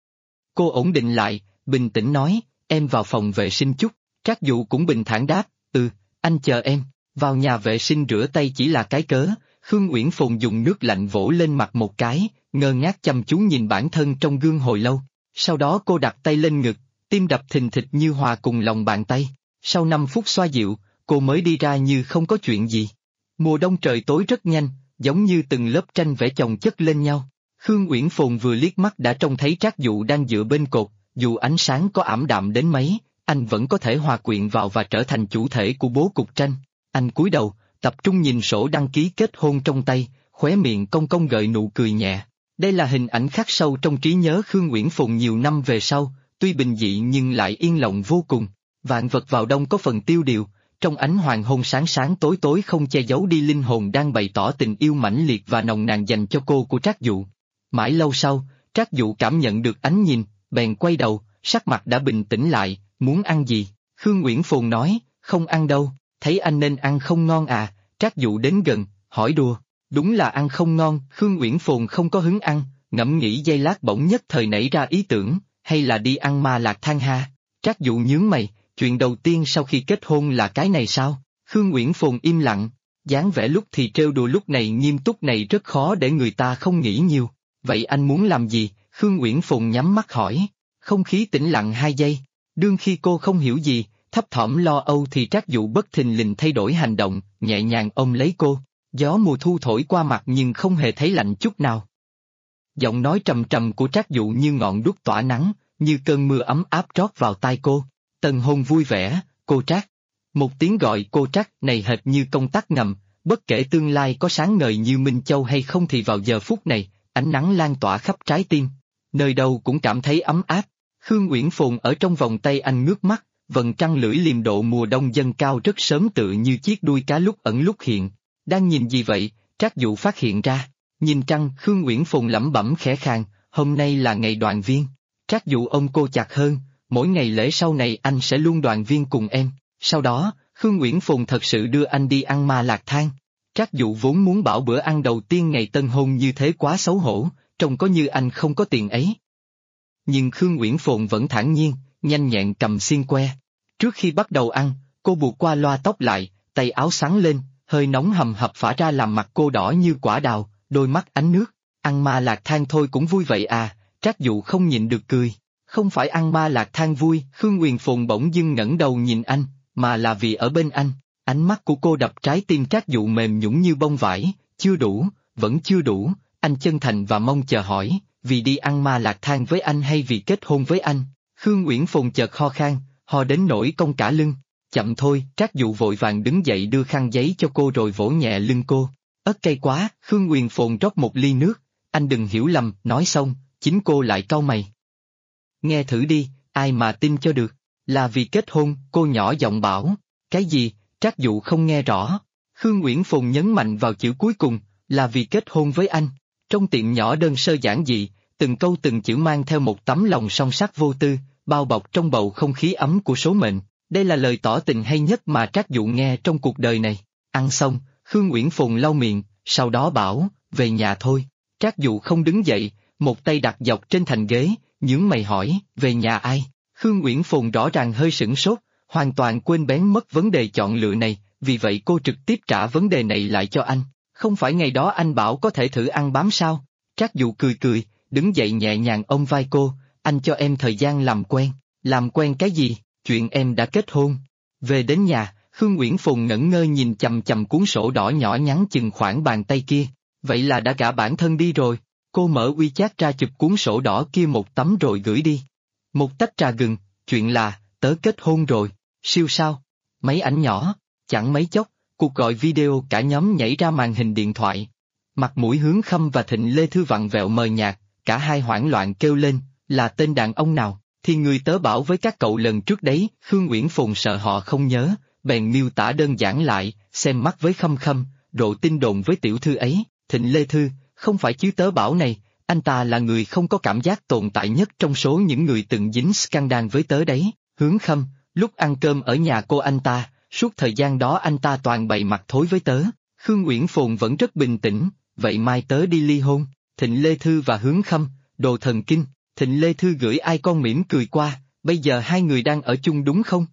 A: Cô ổn định lại, bình tĩnh nói, em vào phòng vệ sinh chút. Trác Dụ cũng bình thản đáp, anh chờ em. Vào nhà vệ sinh rửa tay chỉ là cái cớ. Khương Uyển Phồn dùng nước lạnh vỗ lên mặt một cái, ngơ ngác chăm chú nhìn bản thân trong gương hồi lâu. Sau đó cô đặt tay lên ngực, tim đập thình thịch như hòa cùng lòng bàn tay. Sau 5 phút xoa dịu, cô mới đi ra như không có chuyện gì. Mùa đông trời tối rất nhanh, giống như từng lớp tranh vẽ chồng chất lên nhau. Khương Uyển Phồn vừa liếc mắt đã trông thấy Trác Dụ đang dựa bên cột, dù ánh sáng có ảm đạm đến mấy, anh vẫn có thể hòa quyện vào và trở thành chủ thể của bố cục tranh. Anh cúi đầu, tập trung nhìn sổ đăng ký kết hôn trong tay, khóe miệng cong cong gợi nụ cười nhẹ. Đây là hình ảnh khắc sâu trong trí nhớ Khương Uyển Phồn nhiều năm về sau, tuy bình dị nhưng lại yên lặng vô cùng. Vạn vật vào đông có phần tiêu điều, trong ánh hoàng hôn sáng sáng tối tối không che giấu đi linh hồn đang bày tỏ tình yêu mãnh liệt và nồng nàn dành cho cô của Trác Dụ. Mãi lâu sau, Trác Dụ cảm nhận được ánh nhìn, bèn quay đầu, sắc mặt đã bình tĩnh lại, muốn ăn gì? Khương Uyển Phồn nói, không ăn đâu, thấy anh nên ăn không ngon à? Trác Dụ đến gần, hỏi đùa, đúng là ăn không ngon. Khương Uyển Phồn không có hứng ăn, ngẫm nghĩ giây lát bỗng nhất thời nảy ra ý tưởng, hay là đi ăn ma lạc thang ha? Trác Dụ nhướng mày, chuyện đầu tiên sau khi kết hôn là cái này sao? Khương Uyển Phồn im lặng, dáng vẻ lúc thì trêu đùa lúc này nghiêm túc này rất khó để người ta không nghĩ nhiều. Vậy anh muốn làm gì? Khương Uyển Phồn nhắm mắt hỏi. Không khí tĩnh lặng 2 giây, đương khi cô không hiểu gì, thấp thỏm lo âu thì Trác Dụ bất thình lình thay đổi hành động, nhẹ nhàng ôm lấy cô. Gió mùa thu thổi qua mặt nhưng không hề thấy lạnh chút nào. Giọng nói trầm trầm của Trác Dụ như ngọn đuốc tỏa nắng, như cơn mưa ấm áp trót vào tai cô. Tần hôn vui vẻ, cô Trác. Một tiếng gọi cô Trác này hệt như công tắc ngầm, bất kể tương lai có sáng ngời như Minh Châu hay không thì vào giờ phút này, ánh nắng lan tỏa khắp trái tim. Nơi đâu cũng cảm thấy ấm áp. Khương Uyển Phồn ở trong vòng tay anh ngước mắt, vầng trăng lưỡi liềm độ mùa đông dâng cao rất sớm tựa như chiếc đuôi cá lúc ẩn lúc hiện. Đang nhìn gì vậy? Trác Dụ phát hiện ra. Nhìn trăng, Khương Uyển Phồn lẩm bẩm khẽ khàng, hôm nay là ngày đoàn viên. Trác Dụ ôm cô chặt hơn, mỗi ngày lễ sau này anh sẽ luôn đoàn viên cùng em. Sau đó, Khương Uyển Phồn thật sự đưa anh đi ăn ma lạc thang. Trác Dụ vốn muốn bảo bữa ăn đầu tiên ngày tân hôn như thế quá xấu hổ, trông có như anh không có tiền ấy. Nhưng Khương Uyển Phồn vẫn thản nhiên, nhanh nhẹn cầm xiên que. Trước khi bắt đầu ăn, cô buộc qua loa tóc lại, tay áo sáng lên, hơi nóng hầm hập phả ra làm mặt cô đỏ như quả đào, đôi mắt ánh nước. Ăn ma lạc thang thôi cũng vui vậy à? Trác Dụ không nhịn được cười. Không phải ăn ma lạc thang vui, Khương Uyển Phồn bỗng dưng ngẩng đầu nhìn anh, mà là vì ở bên anh. Ánh mắt của cô đập trái tim Trác Dụ mềm nhũn như bông vải. Chưa đủ, vẫn chưa đủ. Anh chân thành và mong chờ hỏi, vì đi ăn ma lạc thang với anh hay vì kết hôn với anh? Khương Uyển Phồn chợt ho khan, ho đến nỗi cong cả lưng. Chậm thôi, Trác Dụ vội vàng đứng dậy đưa khăn giấy cho cô rồi vỗ nhẹ lưng cô. Ớt cay quá, Khương Uyển Phồn rót một ly nước, anh đừng hiểu lầm, nói xong, chính cô lại cau mày. Nghe thử đi, ai mà tin cho được, là vì kết hôn, cô nhỏ giọng bảo. Cái gì? Trác Dụ không nghe rõ. Khương Uyển Phồn nhấn mạnh vào chữ cuối cùng, là vì kết hôn với anh. Trong tiệm nhỏ đơn sơ giản dị, từng câu từng chữ mang theo một tấm lòng song sắc vô tư, bao bọc trong bầu không khí ấm của số mệnh. Đây là lời tỏ tình hay nhất mà Trác Dụ nghe trong cuộc đời này. Ăn xong, Khương Uyển Phùng lau miệng, sau đó bảo, về nhà thôi. Trác Dụ không đứng dậy, một tay đặt dọc trên thành ghế, nhướng mày hỏi, về nhà ai? Khương Uyển Phùng rõ ràng hơi sửng sốt, hoàn toàn quên bén mất vấn đề chọn lựa này, vì vậy cô trực tiếp trả vấn đề này lại cho anh. Không phải ngày đó anh bảo có thể thử ăn bám sao? Trác Dụ cười cười, đứng dậy nhẹ nhàng ôm vai cô, anh cho em thời gian làm quen. Làm quen cái gì? Chuyện em đã kết hôn. Về đến nhà, Khương Uyển Phùng ngẩn ngơ nhìn chằm chằm cuốn sổ đỏ nhỏ nhắn chừng khoảng bàn tay kia. Vậy là đã gả bản thân đi rồi. Cô mở WeChat ra chụp cuốn sổ đỏ kia một tấm rồi gửi đi. Một tách trà gừng, chuyện là, tớ kết hôn rồi, siêu sao? Mấy ảnh nhỏ, chẳng mấy chốc, cuộc gọi video cả nhóm nhảy ra màn hình điện thoại. Mặt mũi Hướng Khâm và Thịnh Lê Thư vặn vẹo mờ nhạt, cả hai hoảng loạn kêu lên, là tên đàn ông nào? Thì người tớ bảo với các cậu lần trước đấy. Khương Uyển Phùng sợ họ không nhớ, bèn miêu tả đơn giản lại, xem mắt với Khâm Khâm, độ tin đồn với tiểu thư ấy. Thịnh Lê Thư, không phải chứ tớ bảo này, anh ta là người không có cảm giác tồn tại nhất trong số những người từng dính scandal với tớ đấy. Hướng Khâm, lúc ăn cơm ở nhà cô anh ta, suốt thời gian đó anh ta toàn bày mặt thối với tớ. Khương Uyển Phùng vẫn rất bình tĩnh, vậy mai tớ đi ly hôn. Thịnh Lê Thư và Hướng Khâm, đồ thần kinh. Thịnh Lê Thư gửi icon mỉm cười qua, bây giờ hai người đang ở chung đúng không?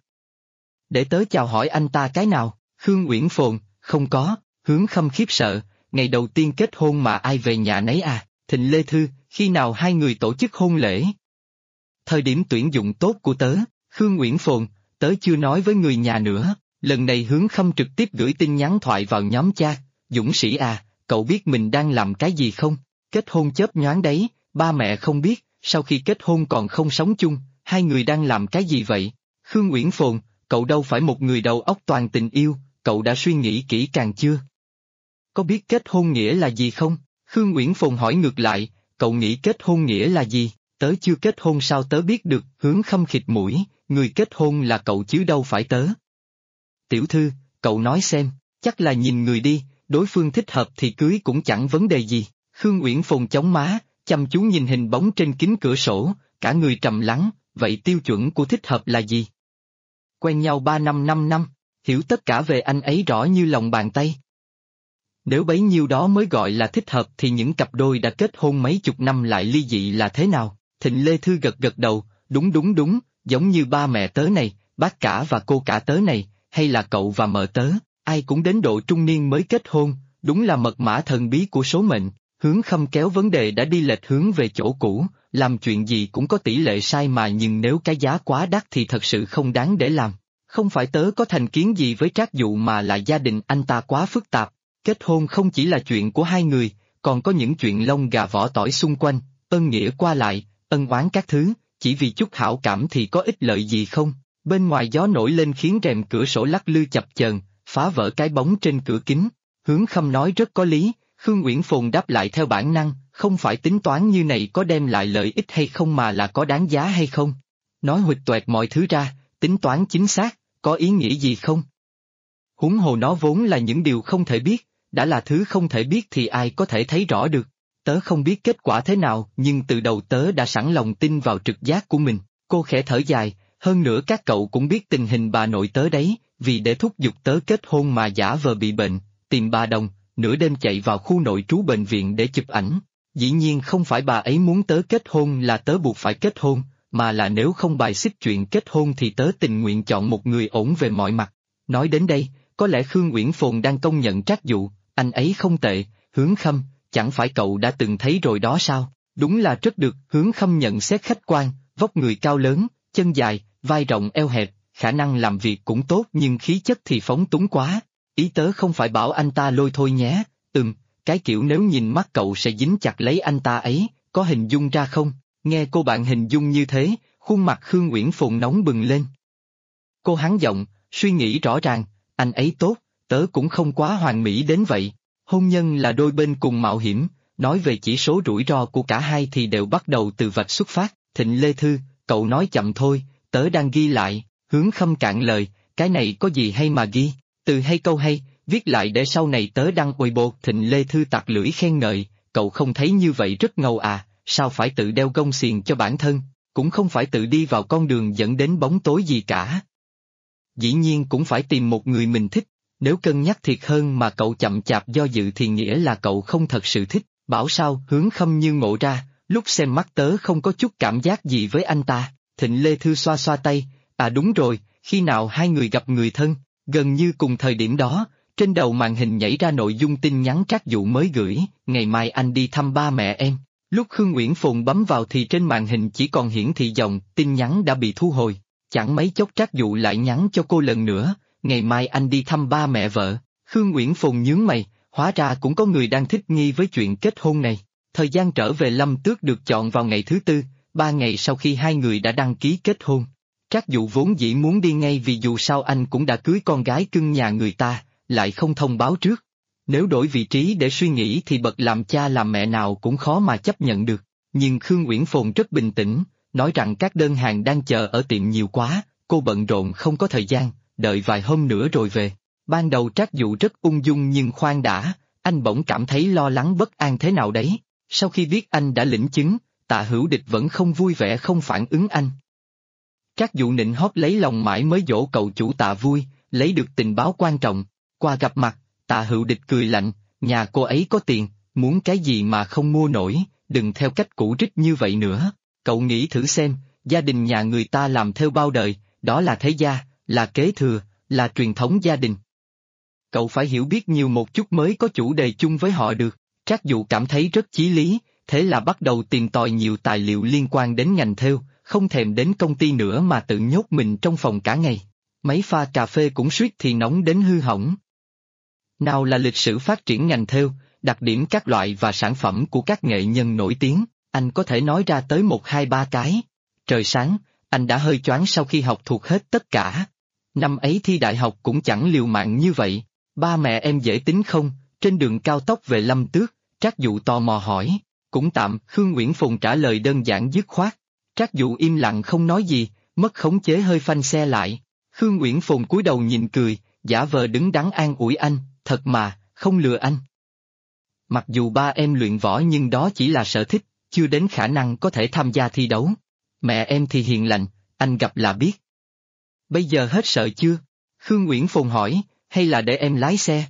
A: Để tớ chào hỏi anh ta cái nào? Khương Uyển Phồn, không có. Hướng Khâm khiếp sợ, ngày đầu tiên kết hôn mà ai về nhà nấy à? Thịnh Lê Thư, khi nào hai người tổ chức hôn lễ? Thời điểm tuyển dụng tốt của tớ. Khương Uyển Phồn, tớ chưa nói với người nhà nữa. Lần này Hướng Khâm trực tiếp gửi tin nhắn thoại vào nhóm chat. Dũng sĩ à, cậu biết mình đang làm cái gì không? Kết hôn chớp nhoáng đấy, ba mẹ không biết, sau khi kết hôn còn không sống chung, hai người đang làm cái gì vậy? Khương Uyển Phồn, cậu đâu phải một người đầu óc toàn tình yêu, cậu đã suy nghĩ kỹ càng chưa? Có biết kết hôn nghĩa là gì không? Khương Uyển Phồn hỏi ngược lại, cậu nghĩ kết hôn nghĩa là gì? Tớ chưa kết hôn sao tớ biết được? Hướng Khâm khịt mũi, người kết hôn là cậu chứ đâu phải tớ. Tiểu thư, cậu nói xem, chắc là nhìn người đi, đối phương thích hợp thì cưới cũng chẳng vấn đề gì. Khương Uyển Phồn chống má, chăm chú nhìn hình bóng trên kính cửa sổ, cả người trầm lắng, vậy tiêu chuẩn của thích hợp là gì? Quen nhau 3 năm 5 năm, hiểu tất cả về anh ấy rõ như lòng bàn tay. Nếu bấy nhiêu đó mới gọi là thích hợp thì những cặp đôi đã kết hôn mấy chục năm lại ly dị là thế nào? Thịnh Lê Thư gật gật đầu, đúng, giống như ba mẹ tớ này, bác cả và cô cả tớ này, hay là cậu và mợ tớ, ai cũng đến độ trung niên mới kết hôn, đúng là mật mã thần bí của số mệnh. Hướng Khâm kéo vấn đề đã đi lệch hướng về chỗ cũ, làm chuyện gì cũng có tỷ lệ sai mà, nhưng nếu cái giá quá đắt thì thật sự không đáng để làm. Không phải tớ có thành kiến gì với Trác Dụ mà là gia đình anh ta quá phức tạp. Kết hôn không chỉ là chuyện của hai người, còn có những chuyện lông gà vỏ tỏi xung quanh, ân nghĩa qua lại, ân oán các thứ, chỉ vì chút hảo cảm thì có ích lợi gì không? Bên ngoài gió nổi lên khiến rèm cửa sổ lắc lư chập chờn, phá vỡ cái bóng trên cửa kính. Hướng Khâm nói rất có lý. Khương Uyển Phồn đáp lại theo bản năng, không phải tính toán như này có đem lại lợi ích hay không mà là có đáng giá hay không. Nói huỵch toẹt mọi thứ ra, tính toán chính xác, có ý nghĩa gì không? Huống hồ nó vốn là những điều không thể biết, đã là thứ không thể biết thì ai có thể thấy rõ được. Tớ không biết kết quả thế nào nhưng từ đầu tớ đã sẵn lòng tin vào trực giác của mình. Cô khẽ thở dài, hơn nữa các cậu cũng biết tình hình bà nội tớ đấy, vì để thúc giục tớ kết hôn mà giả vờ bị bệnh, tìm bà Đồng, nửa đêm chạy vào khu nội trú bệnh viện để chụp ảnh. Dĩ nhiên không phải bà ấy muốn tớ kết hôn là tớ buộc phải kết hôn, mà là nếu không bài xích chuyện kết hôn thì tớ tình nguyện chọn một người ổn về mọi mặt. Nói đến đây, có lẽ Khương Uyển Phồn đang công nhận Trác Dụ, anh ấy không tệ. Hướng Khâm, chẳng phải cậu đã từng thấy rồi đó sao? Đúng là rất được. Hướng Khâm nhận xét khách quan, vóc người cao lớn, chân dài, vai rộng eo hẹp, khả năng làm việc cũng tốt nhưng khí chất thì phóng túng quá. Ý tớ không phải bảo anh ta lôi thôi nhé, cái kiểu nếu nhìn mắt cậu sẽ dính chặt lấy anh ta ấy, có hình dung ra không? Nghe cô bạn hình dung như thế, khuôn mặt Khương Uyển Phồn nóng bừng lên. Cô hắn giọng, suy nghĩ rõ ràng, anh ấy tốt, tớ cũng không quá hoàn mỹ đến vậy. Hôn nhân là đôi bên cùng mạo hiểm, nói về chỉ số rủi ro của cả hai thì đều bắt đầu từ vạch xuất phát. Thịnh Lê Thư, cậu nói chậm thôi, tớ đang ghi lại. Hướng Khâm cạn lời, cái này có gì hay mà ghi, từ hay câu hay, viết lại để sau này tớ đăng Weibo. Thịnh Lê Thư tặc lưỡi khen ngợi, cậu không thấy như vậy rất ngầu à, sao phải tự đeo gông xiềng cho bản thân? cũng không phải tự đi vào con đường dẫn đến bóng tối gì cả. Dĩ nhiên cũng phải tìm một người mình thích, nếu cân nhắc thiệt hơn mà cậu chậm chạp do dự thì nghĩa là cậu không thật sự thích. Bảo sao Hướng Khâm như ngộ ra, lúc xem mắt tớ không có chút cảm giác gì với anh ta. Thịnh Lê Thư xoa xoa tay, à đúng rồi, khi nào hai người gặp người thân, gần như cùng thời điểm đó, trên đầu màn hình nhảy ra nội dung tin nhắn Trác Dụ mới gửi, ngày mai anh đi thăm ba mẹ em. Lúc Khương Uyển Phồn bấm vào thì trên màn hình chỉ còn hiển thị dòng, tin nhắn đã bị thu hồi. Chẳng mấy chốc Trác Dụ lại nhắn cho cô lần nữa, ngày mai anh đi thăm ba mẹ vợ. Khương Uyển Phồn nhướng mày, hóa ra cũng có người đang thích nghi với chuyện kết hôn này. Thời gian trở về Lâm Tước được chọn vào ngày thứ tư, 3 ngày sau khi hai người đã đăng ký kết hôn. Trác Dụ vốn dĩ muốn đi ngay vì dù sao anh cũng đã cưới con gái cưng nhà người ta, lại không thông báo trước. Nếu đổi vị trí để suy nghĩ thì bậc làm cha làm mẹ nào cũng khó mà chấp nhận được. Nhưng Khương Uyển Phồn rất bình tĩnh, nói rằng các đơn hàng đang chờ ở tiệm nhiều quá, cô bận rộn không có thời gian, đợi vài hôm nữa rồi về. Ban đầu Trác Dụ rất ung dung nhưng khoan đã, anh bỗng cảm thấy lo lắng bất an thế nào đấy. Sau khi biết anh đã lĩnh chứng, Tạ Hữu Địch vẫn không vui vẻ không phản ứng anh. Trác Dụ nịnh hót lấy lòng mãi mới dỗ cậu chủ Tạ vui, lấy được tình báo quan trọng. Qua gặp mặt, Tạ Hữu Địch cười lạnh, nhà cô ấy có tiền, muốn cái gì mà không mua nổi, đừng theo cách cũ rích như vậy nữa. Cậu nghĩ thử xem, gia đình nhà người ta làm theo bao đời, đó là thế gia, là kế thừa, là truyền thống gia đình. Cậu phải hiểu biết nhiều một chút mới có chủ đề chung với họ được. Trác Dụ cảm thấy rất chí lý, thế là bắt đầu tìm tòi nhiều tài liệu liên quan đến ngành thêu, không thèm đến công ty nữa mà tự nhốt mình trong phòng cả ngày. Máy pha cà phê cũng suýt thì nóng đến hư hỏng. Nào là lịch sử phát triển ngành thêu, đặc điểm các loại và sản phẩm của các nghệ nhân nổi tiếng, anh có thể nói ra tới 1 2 3 cái. Trời sáng, anh đã hơi choáng sau khi học thuộc hết tất cả. Năm ấy thi đại học cũng chẳng liều mạng như vậy. Ba mẹ em dễ tính không? Trên đường cao tốc về Lâm Tước, Trác Dụ tò mò hỏi. Cũng tạm, Khương Uyển Phồn trả lời đơn giản dứt khoát. Trác Dụ im lặng không nói gì, mất khống chế hơi phanh xe lại. Khương Uyển Phồn cúi đầu nhìn cười, giả vờ đứng đắn an ủi anh, thật mà, không lừa anh. Mặc dù ba em luyện võ nhưng đó chỉ là sở thích, chưa đến khả năng có thể tham gia thi đấu. Mẹ em thì hiền lành, anh gặp là biết. Bây giờ hết sợ chưa? Khương Uyển Phồn hỏi, hay là để em lái xe?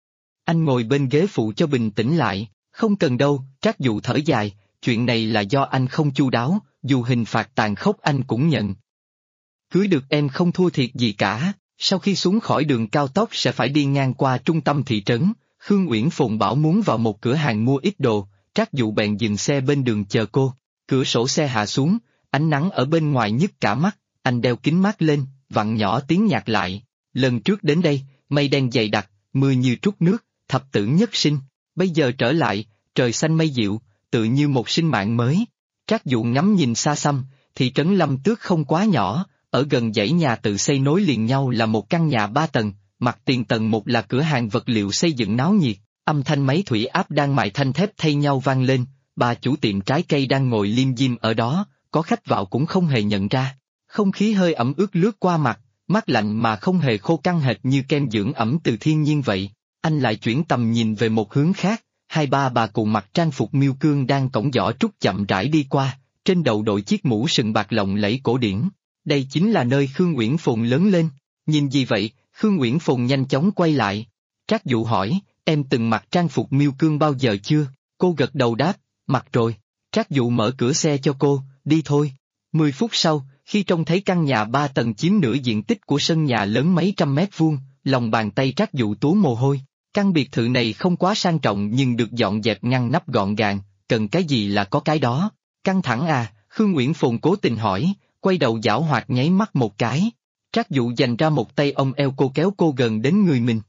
A: Anh ngồi bên ghế phụ cho bình tĩnh lại, không cần đâu, Trác Dụ thở dài, chuyện này là do anh không chu đáo, dù hình phạt tàn khốc anh cũng nhận. Cưới được em không thua thiệt gì cả, sau khi xuống khỏi đường cao tốc sẽ phải đi ngang qua trung tâm thị trấn, Khương Uyển Phồn bảo muốn vào một cửa hàng mua ít đồ, Trác Dụ bèn dừng xe bên đường chờ cô, cửa sổ xe hạ xuống, ánh nắng ở bên ngoài nhức cả mắt, anh đeo kính mát lên, vặn nhỏ tiếng nhạc lại, lần trước đến đây, mây đen dày đặc, mưa như trút nước, thập tử nhất sinh, bây giờ trở lại, trời xanh mây dịu, tự như một sinh mạng mới. Trác Dụ ngắm nhìn xa xăm, thị trấn Lâm Tước không quá nhỏ, ở gần dãy nhà tự xây nối liền nhau là một căn nhà 3 tầng, mặt tiền tầng 1 là cửa hàng vật liệu xây dựng náo nhiệt, âm thanh máy thủy áp đang mài thanh thép thay nhau vang lên, bà chủ tiệm trái cây đang ngồi liêm diêm ở đó, có khách vào cũng không hề nhận ra. Không khí hơi ẩm ướt lướt qua mặt, mát lạnh mà không hề khô căng hệt như kem dưỡng ẩm từ thiên nhiên vậy. Anh lại chuyển tầm nhìn về một hướng khác, hai ba bà cụ mặc trang phục miêu cương đang cõng giỏ trúc chậm rãi đi qua, trên đầu đội chiếc mũ sừng bạc lộng lẫy cổ điển. Đây chính là nơi Khương Uyển Phồn lớn lên. Nhìn gì vậy? Khương Uyển Phồn nhanh chóng quay lại. Trác Dụ hỏi, em từng mặc trang phục miêu cương bao giờ chưa? Cô gật đầu đáp, mặc rồi. Trác Dụ mở cửa xe cho cô, đi thôi. 10 phút sau, khi trông thấy căn nhà 3 tầng chiếm nửa diện tích của sân nhà lớn mấy trăm mét vuông, lòng bàn tay Trác Dụ túa mồ hôi. Căn biệt thự này không quá sang trọng nhưng được dọn dẹp ngăn nắp gọn gàng, cần cái gì là có cái đó. Căng thẳng à? Khương Uyển Phồn cố tình hỏi, quay đầu giảo hoạt nháy mắt một cái. Trác Dụ dành ra một tay ôm eo cô kéo cô gần đến người mình.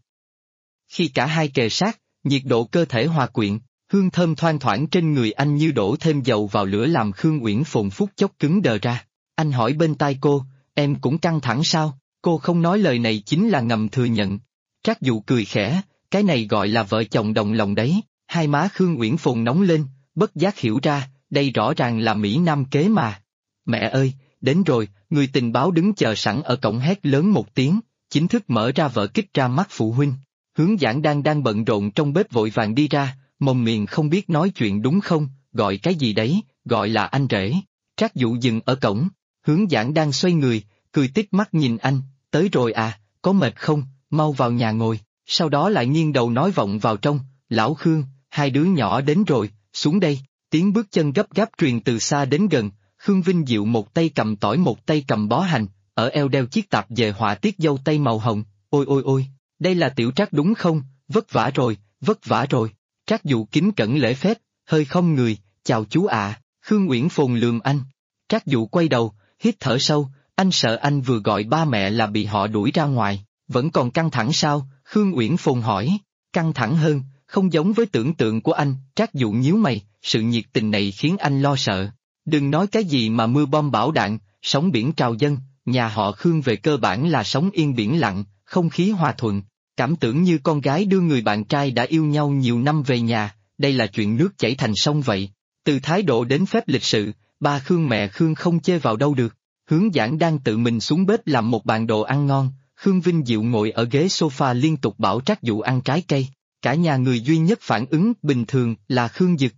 A: Khi cả hai kề sát, nhiệt độ cơ thể hòa quyện, hương thơm thoang thoảng trên người anh như đổ thêm dầu vào lửa làm Khương Uyển Phồn phút chốc cứng đờ ra. Anh hỏi bên tai cô, em cũng căng thẳng sao? Cô không nói lời này chính là ngầm thừa nhận. Trác Dụ cười khẽ, cái này gọi là vợ chồng đồng lòng đấy. Hai má Khương Uyển Phồn nóng lên, bất giác hiểu ra, đây rõ ràng là Mỹ Nam kế mà. Mẹ ơi, đến rồi, người tình báo đứng chờ sẵn ở cổng hét lớn một tiếng, chính thức mở ra vở kích ra mắt phụ huynh. Hướng Giảng đang bận rộn trong bếp vội vàng đi ra, mồm miệng không biết nói chuyện đúng không, gọi cái gì đấy, gọi là anh rể. Trác Dụ dừng ở cổng, Hướng Giãn đang xoay người, cười tít mắt nhìn anh, tới rồi à, có mệt không, mau vào nhà ngồi, sau đó lại nghiêng đầu nói vọng vào trong, lão Khương, hai đứa nhỏ đến rồi, xuống đây, tiếng bước chân gấp gáp truyền từ xa đến gần, Khương Vinh Diệu một tay cầm tỏi một tay cầm bó hành, ở eo đeo chiếc tạp dề họa tiết dâu tây màu hồng, ôi ôi ôi, đây là Tiểu Trác đúng không, vất vả rồi, vất vả rồi, Trác Dụ kính cẩn lễ phép, hơi không người, chào chú ạ, Khương Uyển Phồn lườm anh, Trác Dụ quay đầu, hít thở sâu, anh sợ anh vừa gọi ba mẹ là bị họ đuổi ra ngoài, vẫn còn căng thẳng sao, Khương Uyển Phồn hỏi, căng thẳng hơn, không giống với tưởng tượng của anh, Trác Dụ nhíu mày, sự nhiệt tình này khiến anh lo sợ. Đừng nói cái gì mà mưa bom bão đạn, sóng biển trào dâng, nhà họ Khương về cơ bản là sống yên biển lặng, không khí hòa thuận, cảm tưởng như con gái đưa người bạn trai đã yêu nhau nhiều năm về nhà, đây là chuyện nước chảy thành sông vậy. Từ thái độ đến phép lịch sự, ba Khương mẹ Khương không chê vào đâu được. Hướng Giãn đang tự mình xuống bếp làm một bàn đồ ăn ngon, Khương Vinh Diệu ngồi ở ghế sofa liên tục bảo Trác Dụ ăn trái cây, cả nhà người duy nhất phản ứng bình thường là Khương Dực.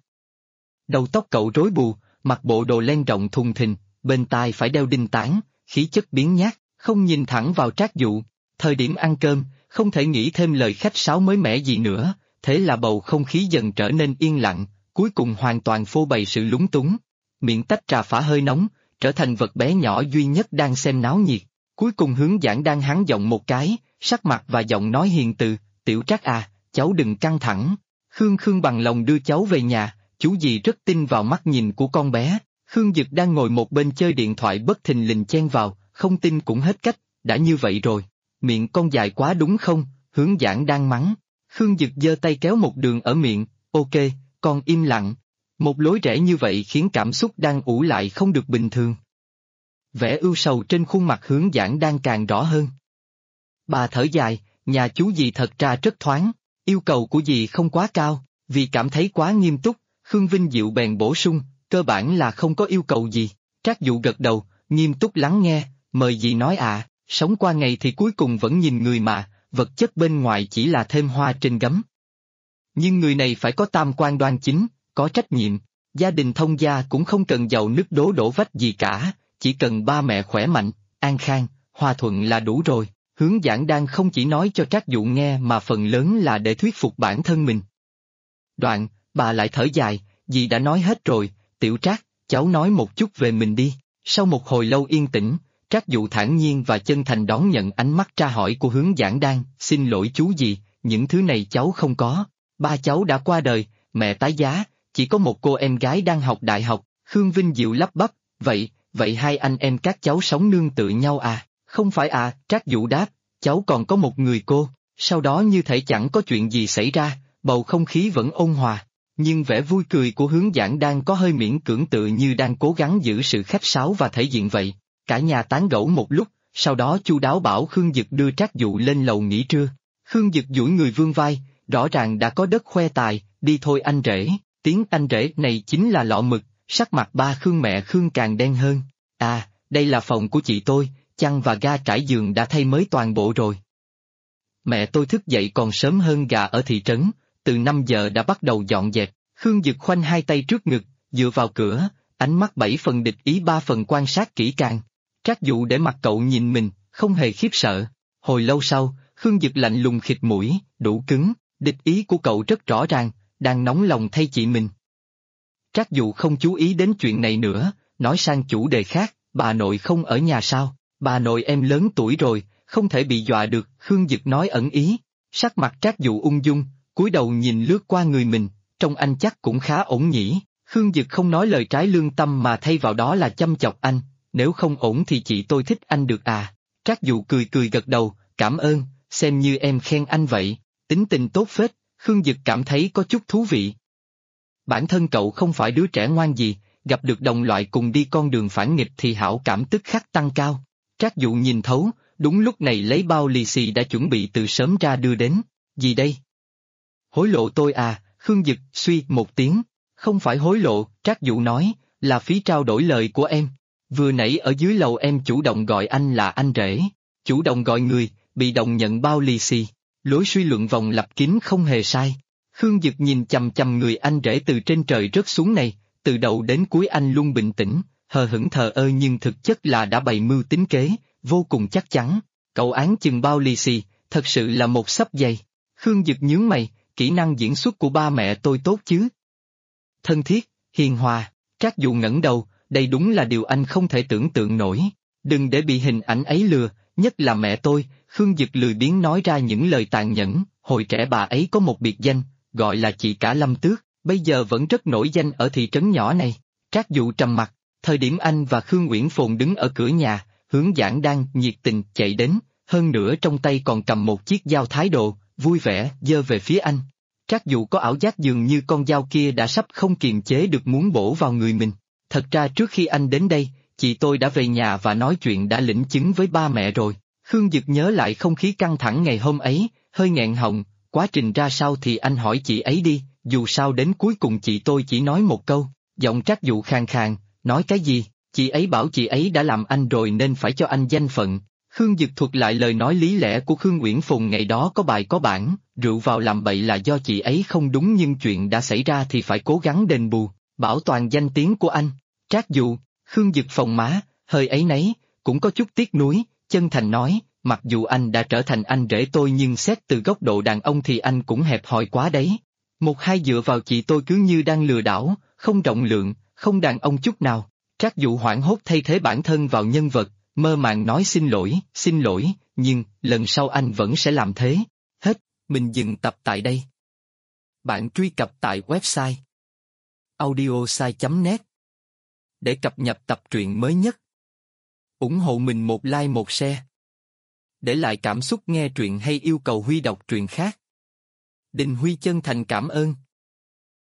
A: Đầu tóc cậu rối bù, mặc bộ đồ len rộng thùng thình, bên tai phải đeo đinh tán, khí chất biếng nhác, không nhìn thẳng vào Trác Dụ. Thời điểm ăn cơm, không thể nghĩ thêm lời khách sáo mới mẻ gì nữa, thế là bầu không khí dần trở nên yên lặng, cuối cùng hoàn toàn phô bày sự lúng túng. Miệng tách trà phả hơi nóng, trở thành vật bé nhỏ duy nhất đang xem náo nhiệt. Cuối cùng Hướng Giãn đang hắn giọng một cái, sắc mặt và giọng nói hiền từ, Tiểu Trác à, cháu đừng căng thẳng. Khương bằng lòng đưa cháu về nhà, chú dì rất tin vào mắt nhìn của con bé. Khương Dực đang ngồi một bên chơi điện thoại bất thình lình chen vào, không tin cũng hết cách, đã như vậy rồi. Miệng con dài quá đúng không, Hướng Giãn đang mắng. Khương Dực giơ tay kéo một đường ở miệng, ok, con im lặng. Một lối rẽ như vậy khiến cảm xúc đang ủ lại không được bình thường. Vẻ ưu sầu trên khuôn mặt Hướng Giãn đang càng rõ hơn. Bà thở dài, nhà chú dì thật ra rất thoáng, yêu cầu của dì không quá cao, vì cảm thấy quá nghiêm túc, Khương Vinh Diệu bèn bổ sung, cơ bản là không có yêu cầu gì. Trác Dụ gật đầu, nghiêm túc lắng nghe, mời dì nói ạ, sống qua ngày thì cuối cùng vẫn nhìn người mà, vật chất bên ngoài chỉ là thêm hoa trên gấm. Nhưng người này phải có tam quan đoan chính, có trách nhiệm, gia đình thông gia cũng không cần giàu nứt đổ vách gì cả, chỉ cần ba mẹ khỏe mạnh, an khang, hòa thuận là đủ rồi. Hướng Giãn đang không chỉ nói cho Trác Dụ nghe mà phần lớn là để thuyết phục bản thân mình. Đoạn, bà lại thở dài, dì đã nói hết rồi, Tiểu Trác, cháu nói một chút về mình đi. Sau một hồi lâu yên tĩnh, Trác Dụ thản nhiên và chân thành đón nhận ánh mắt tra hỏi của Hướng Giãn đang, xin lỗi chú dì, những thứ này cháu không có. Ba cháu đã qua đời, mẹ tái giá, chỉ có một cô em gái đang học đại học. Khương Vinh Diệu lắp bắp, vậy hai anh em các cháu sống nương tựa nhau à? Không phải à, Trác Dụ đáp, cháu còn có một người cô. Sau đó như thể chẳng có chuyện gì xảy ra, bầu không khí vẫn ôn hòa. Nhưng vẻ vui cười của Hướng Giãn đang có hơi miễn cưỡng tựa như đang cố gắng giữ sự khách sáo và thể diện vậy. Cả nhà tán gẫu một lúc, sau đó chu đáo bảo Khương Dực đưa Trác Dụ lên lầu nghỉ trưa. Khương Dực duỗi người vươn vai, rõ ràng đã có đất khoe tài, đi thôi anh rể. Tiếng anh rể này chính là lọ mực, sắc mặt ba Khương mẹ Khương càng đen hơn. À, đây là phòng của chị tôi, chăn và ga trải giường đã thay mới toàn bộ rồi. Mẹ tôi thức dậy còn sớm hơn gà ở thị trấn, từ 5 giờ đã bắt đầu dọn dẹp. Khương Dực khoanh hai tay trước ngực, dựa vào cửa, ánh mắt 7 phần địch ý 3 phần quan sát kỹ càng. Trác Dụ để mặt cậu nhìn mình, không hề khiếp sợ. Hồi lâu sau, Khương Dực lạnh lùng khịt mũi, đủ cứng, địch ý của cậu rất rõ ràng, đang nóng lòng thay chị mình. Trác Dụ không chú ý đến chuyện này nữa, nói sang chủ đề khác, bà nội không ở nhà sao? Bà nội em lớn tuổi rồi, không thể bị dọa được, Khương Dực nói ẩn ý. Sắc mặt Trác Dụ ung dung, cúi đầu nhìn lướt qua người mình, trông anh chắc cũng khá ổn nhỉ. Khương Dực không nói lời trái lương tâm mà thay vào đó là chăm chọc anh, nếu không ổn thì chị tôi thích anh được à. Trác Dụ cười cười gật đầu, cảm ơn, xem như em khen anh vậy, tính tình tốt phết, Khương Dực cảm thấy có chút thú vị. Bản thân cậu không phải đứa trẻ ngoan gì, gặp được đồng loại cùng đi con đường phản nghịch thì hảo cảm tức khắc tăng cao. Trác Dụ nhìn thấu, đúng lúc này lấy bao lì xì đã chuẩn bị từ sớm ra đưa đến, gì đây? Hối lộ tôi à, Khương Dực suy một tiếng, không phải hối lộ, Trác Dụ nói, là phí trao đổi lời của em. Vừa nãy ở dưới lầu em chủ động gọi anh là anh rể, chủ động gọi người, bị động nhận bao lì xì, lối suy luận vòng lặp kín không hề sai. Khương Dực nhìn chằm chằm người anh rể từ trên trời rớt xuống này, từ đầu đến cuối anh luôn bình tĩnh, hờ hững thờ ơ nhưng thực chất là đã bày mưu tính kế, vô cùng chắc chắn. Cậu án chừng bao lì xì, thật sự là một xấp giày. Khương Dực nhướng mày, kỹ năng diễn xuất của ba mẹ tôi tốt chứ? Thân thiết, hiền hòa, Trác Dụ ngẩng đầu, đây đúng là điều anh không thể tưởng tượng nổi. Đừng để bị hình ảnh ấy lừa, nhất là mẹ tôi. Khương Dực lười biếng nói ra những lời tàn nhẫn. Hồi trẻ bà ấy có một biệt danh, gọi là chị cả Lâm Tước, bây giờ vẫn rất nổi danh ở thị trấn nhỏ này. Trác Dụ trầm mặt, thời điểm anh và Khương Uyển Phồn đứng ở cửa nhà, Hướng Giãn đang nhiệt tình chạy đến, hơn nữa trong tay còn cầm một chiếc dao thái độ, vui vẻ giơ về phía anh. Trác Dụ có ảo giác dường như con dao kia đã sắp không kiềm chế được muốn bổ vào người mình. Thật ra trước khi anh đến đây, chị tôi đã về nhà và nói chuyện đã lĩnh chứng với ba mẹ rồi. Khương Dực nhớ lại không khí căng thẳng ngày hôm ấy, hơi nghẹn họng, quá trình ra sao thì anh hỏi chị ấy đi, dù sao đến cuối cùng chị tôi chỉ nói một câu, giọng Trác Dụ khàn khàn, nói cái gì, chị ấy bảo chị ấy đã làm anh rồi nên phải cho anh danh phận. Khương Dực thuật lại lời nói lý lẽ của Khương Uyển Phồn ngày đó có bài có bản, rượu vào làm bậy là do chị ấy không đúng nhưng chuyện đã xảy ra thì phải cố gắng đền bù, bảo toàn danh tiếng của anh. Trác Dụ, Khương Dực phồng má, hơi áy náy, cũng có chút tiếc nuối, chân thành nói, mặc dù anh đã trở thành anh rể tôi nhưng xét từ góc độ đàn ông thì anh cũng hẹp hòi quá đấy. Một hai dựa vào chị tôi cứ như đang lừa đảo, không rộng lượng, không đàn ông chút nào. Trác Dụ hoảng hốt thay thế bản thân vào nhân vật, mơ màng nói xin lỗi, nhưng lần sau anh vẫn sẽ làm thế. Hết, mình dừng tập tại đây. Bạn truy cập tại website audiosai.net để cập nhật tập truyện mới nhất. Ủng hộ mình một like một share. Để lại cảm xúc nghe truyện hay yêu cầu Huy đọc truyện khác. Đình Huy chân thành cảm ơn.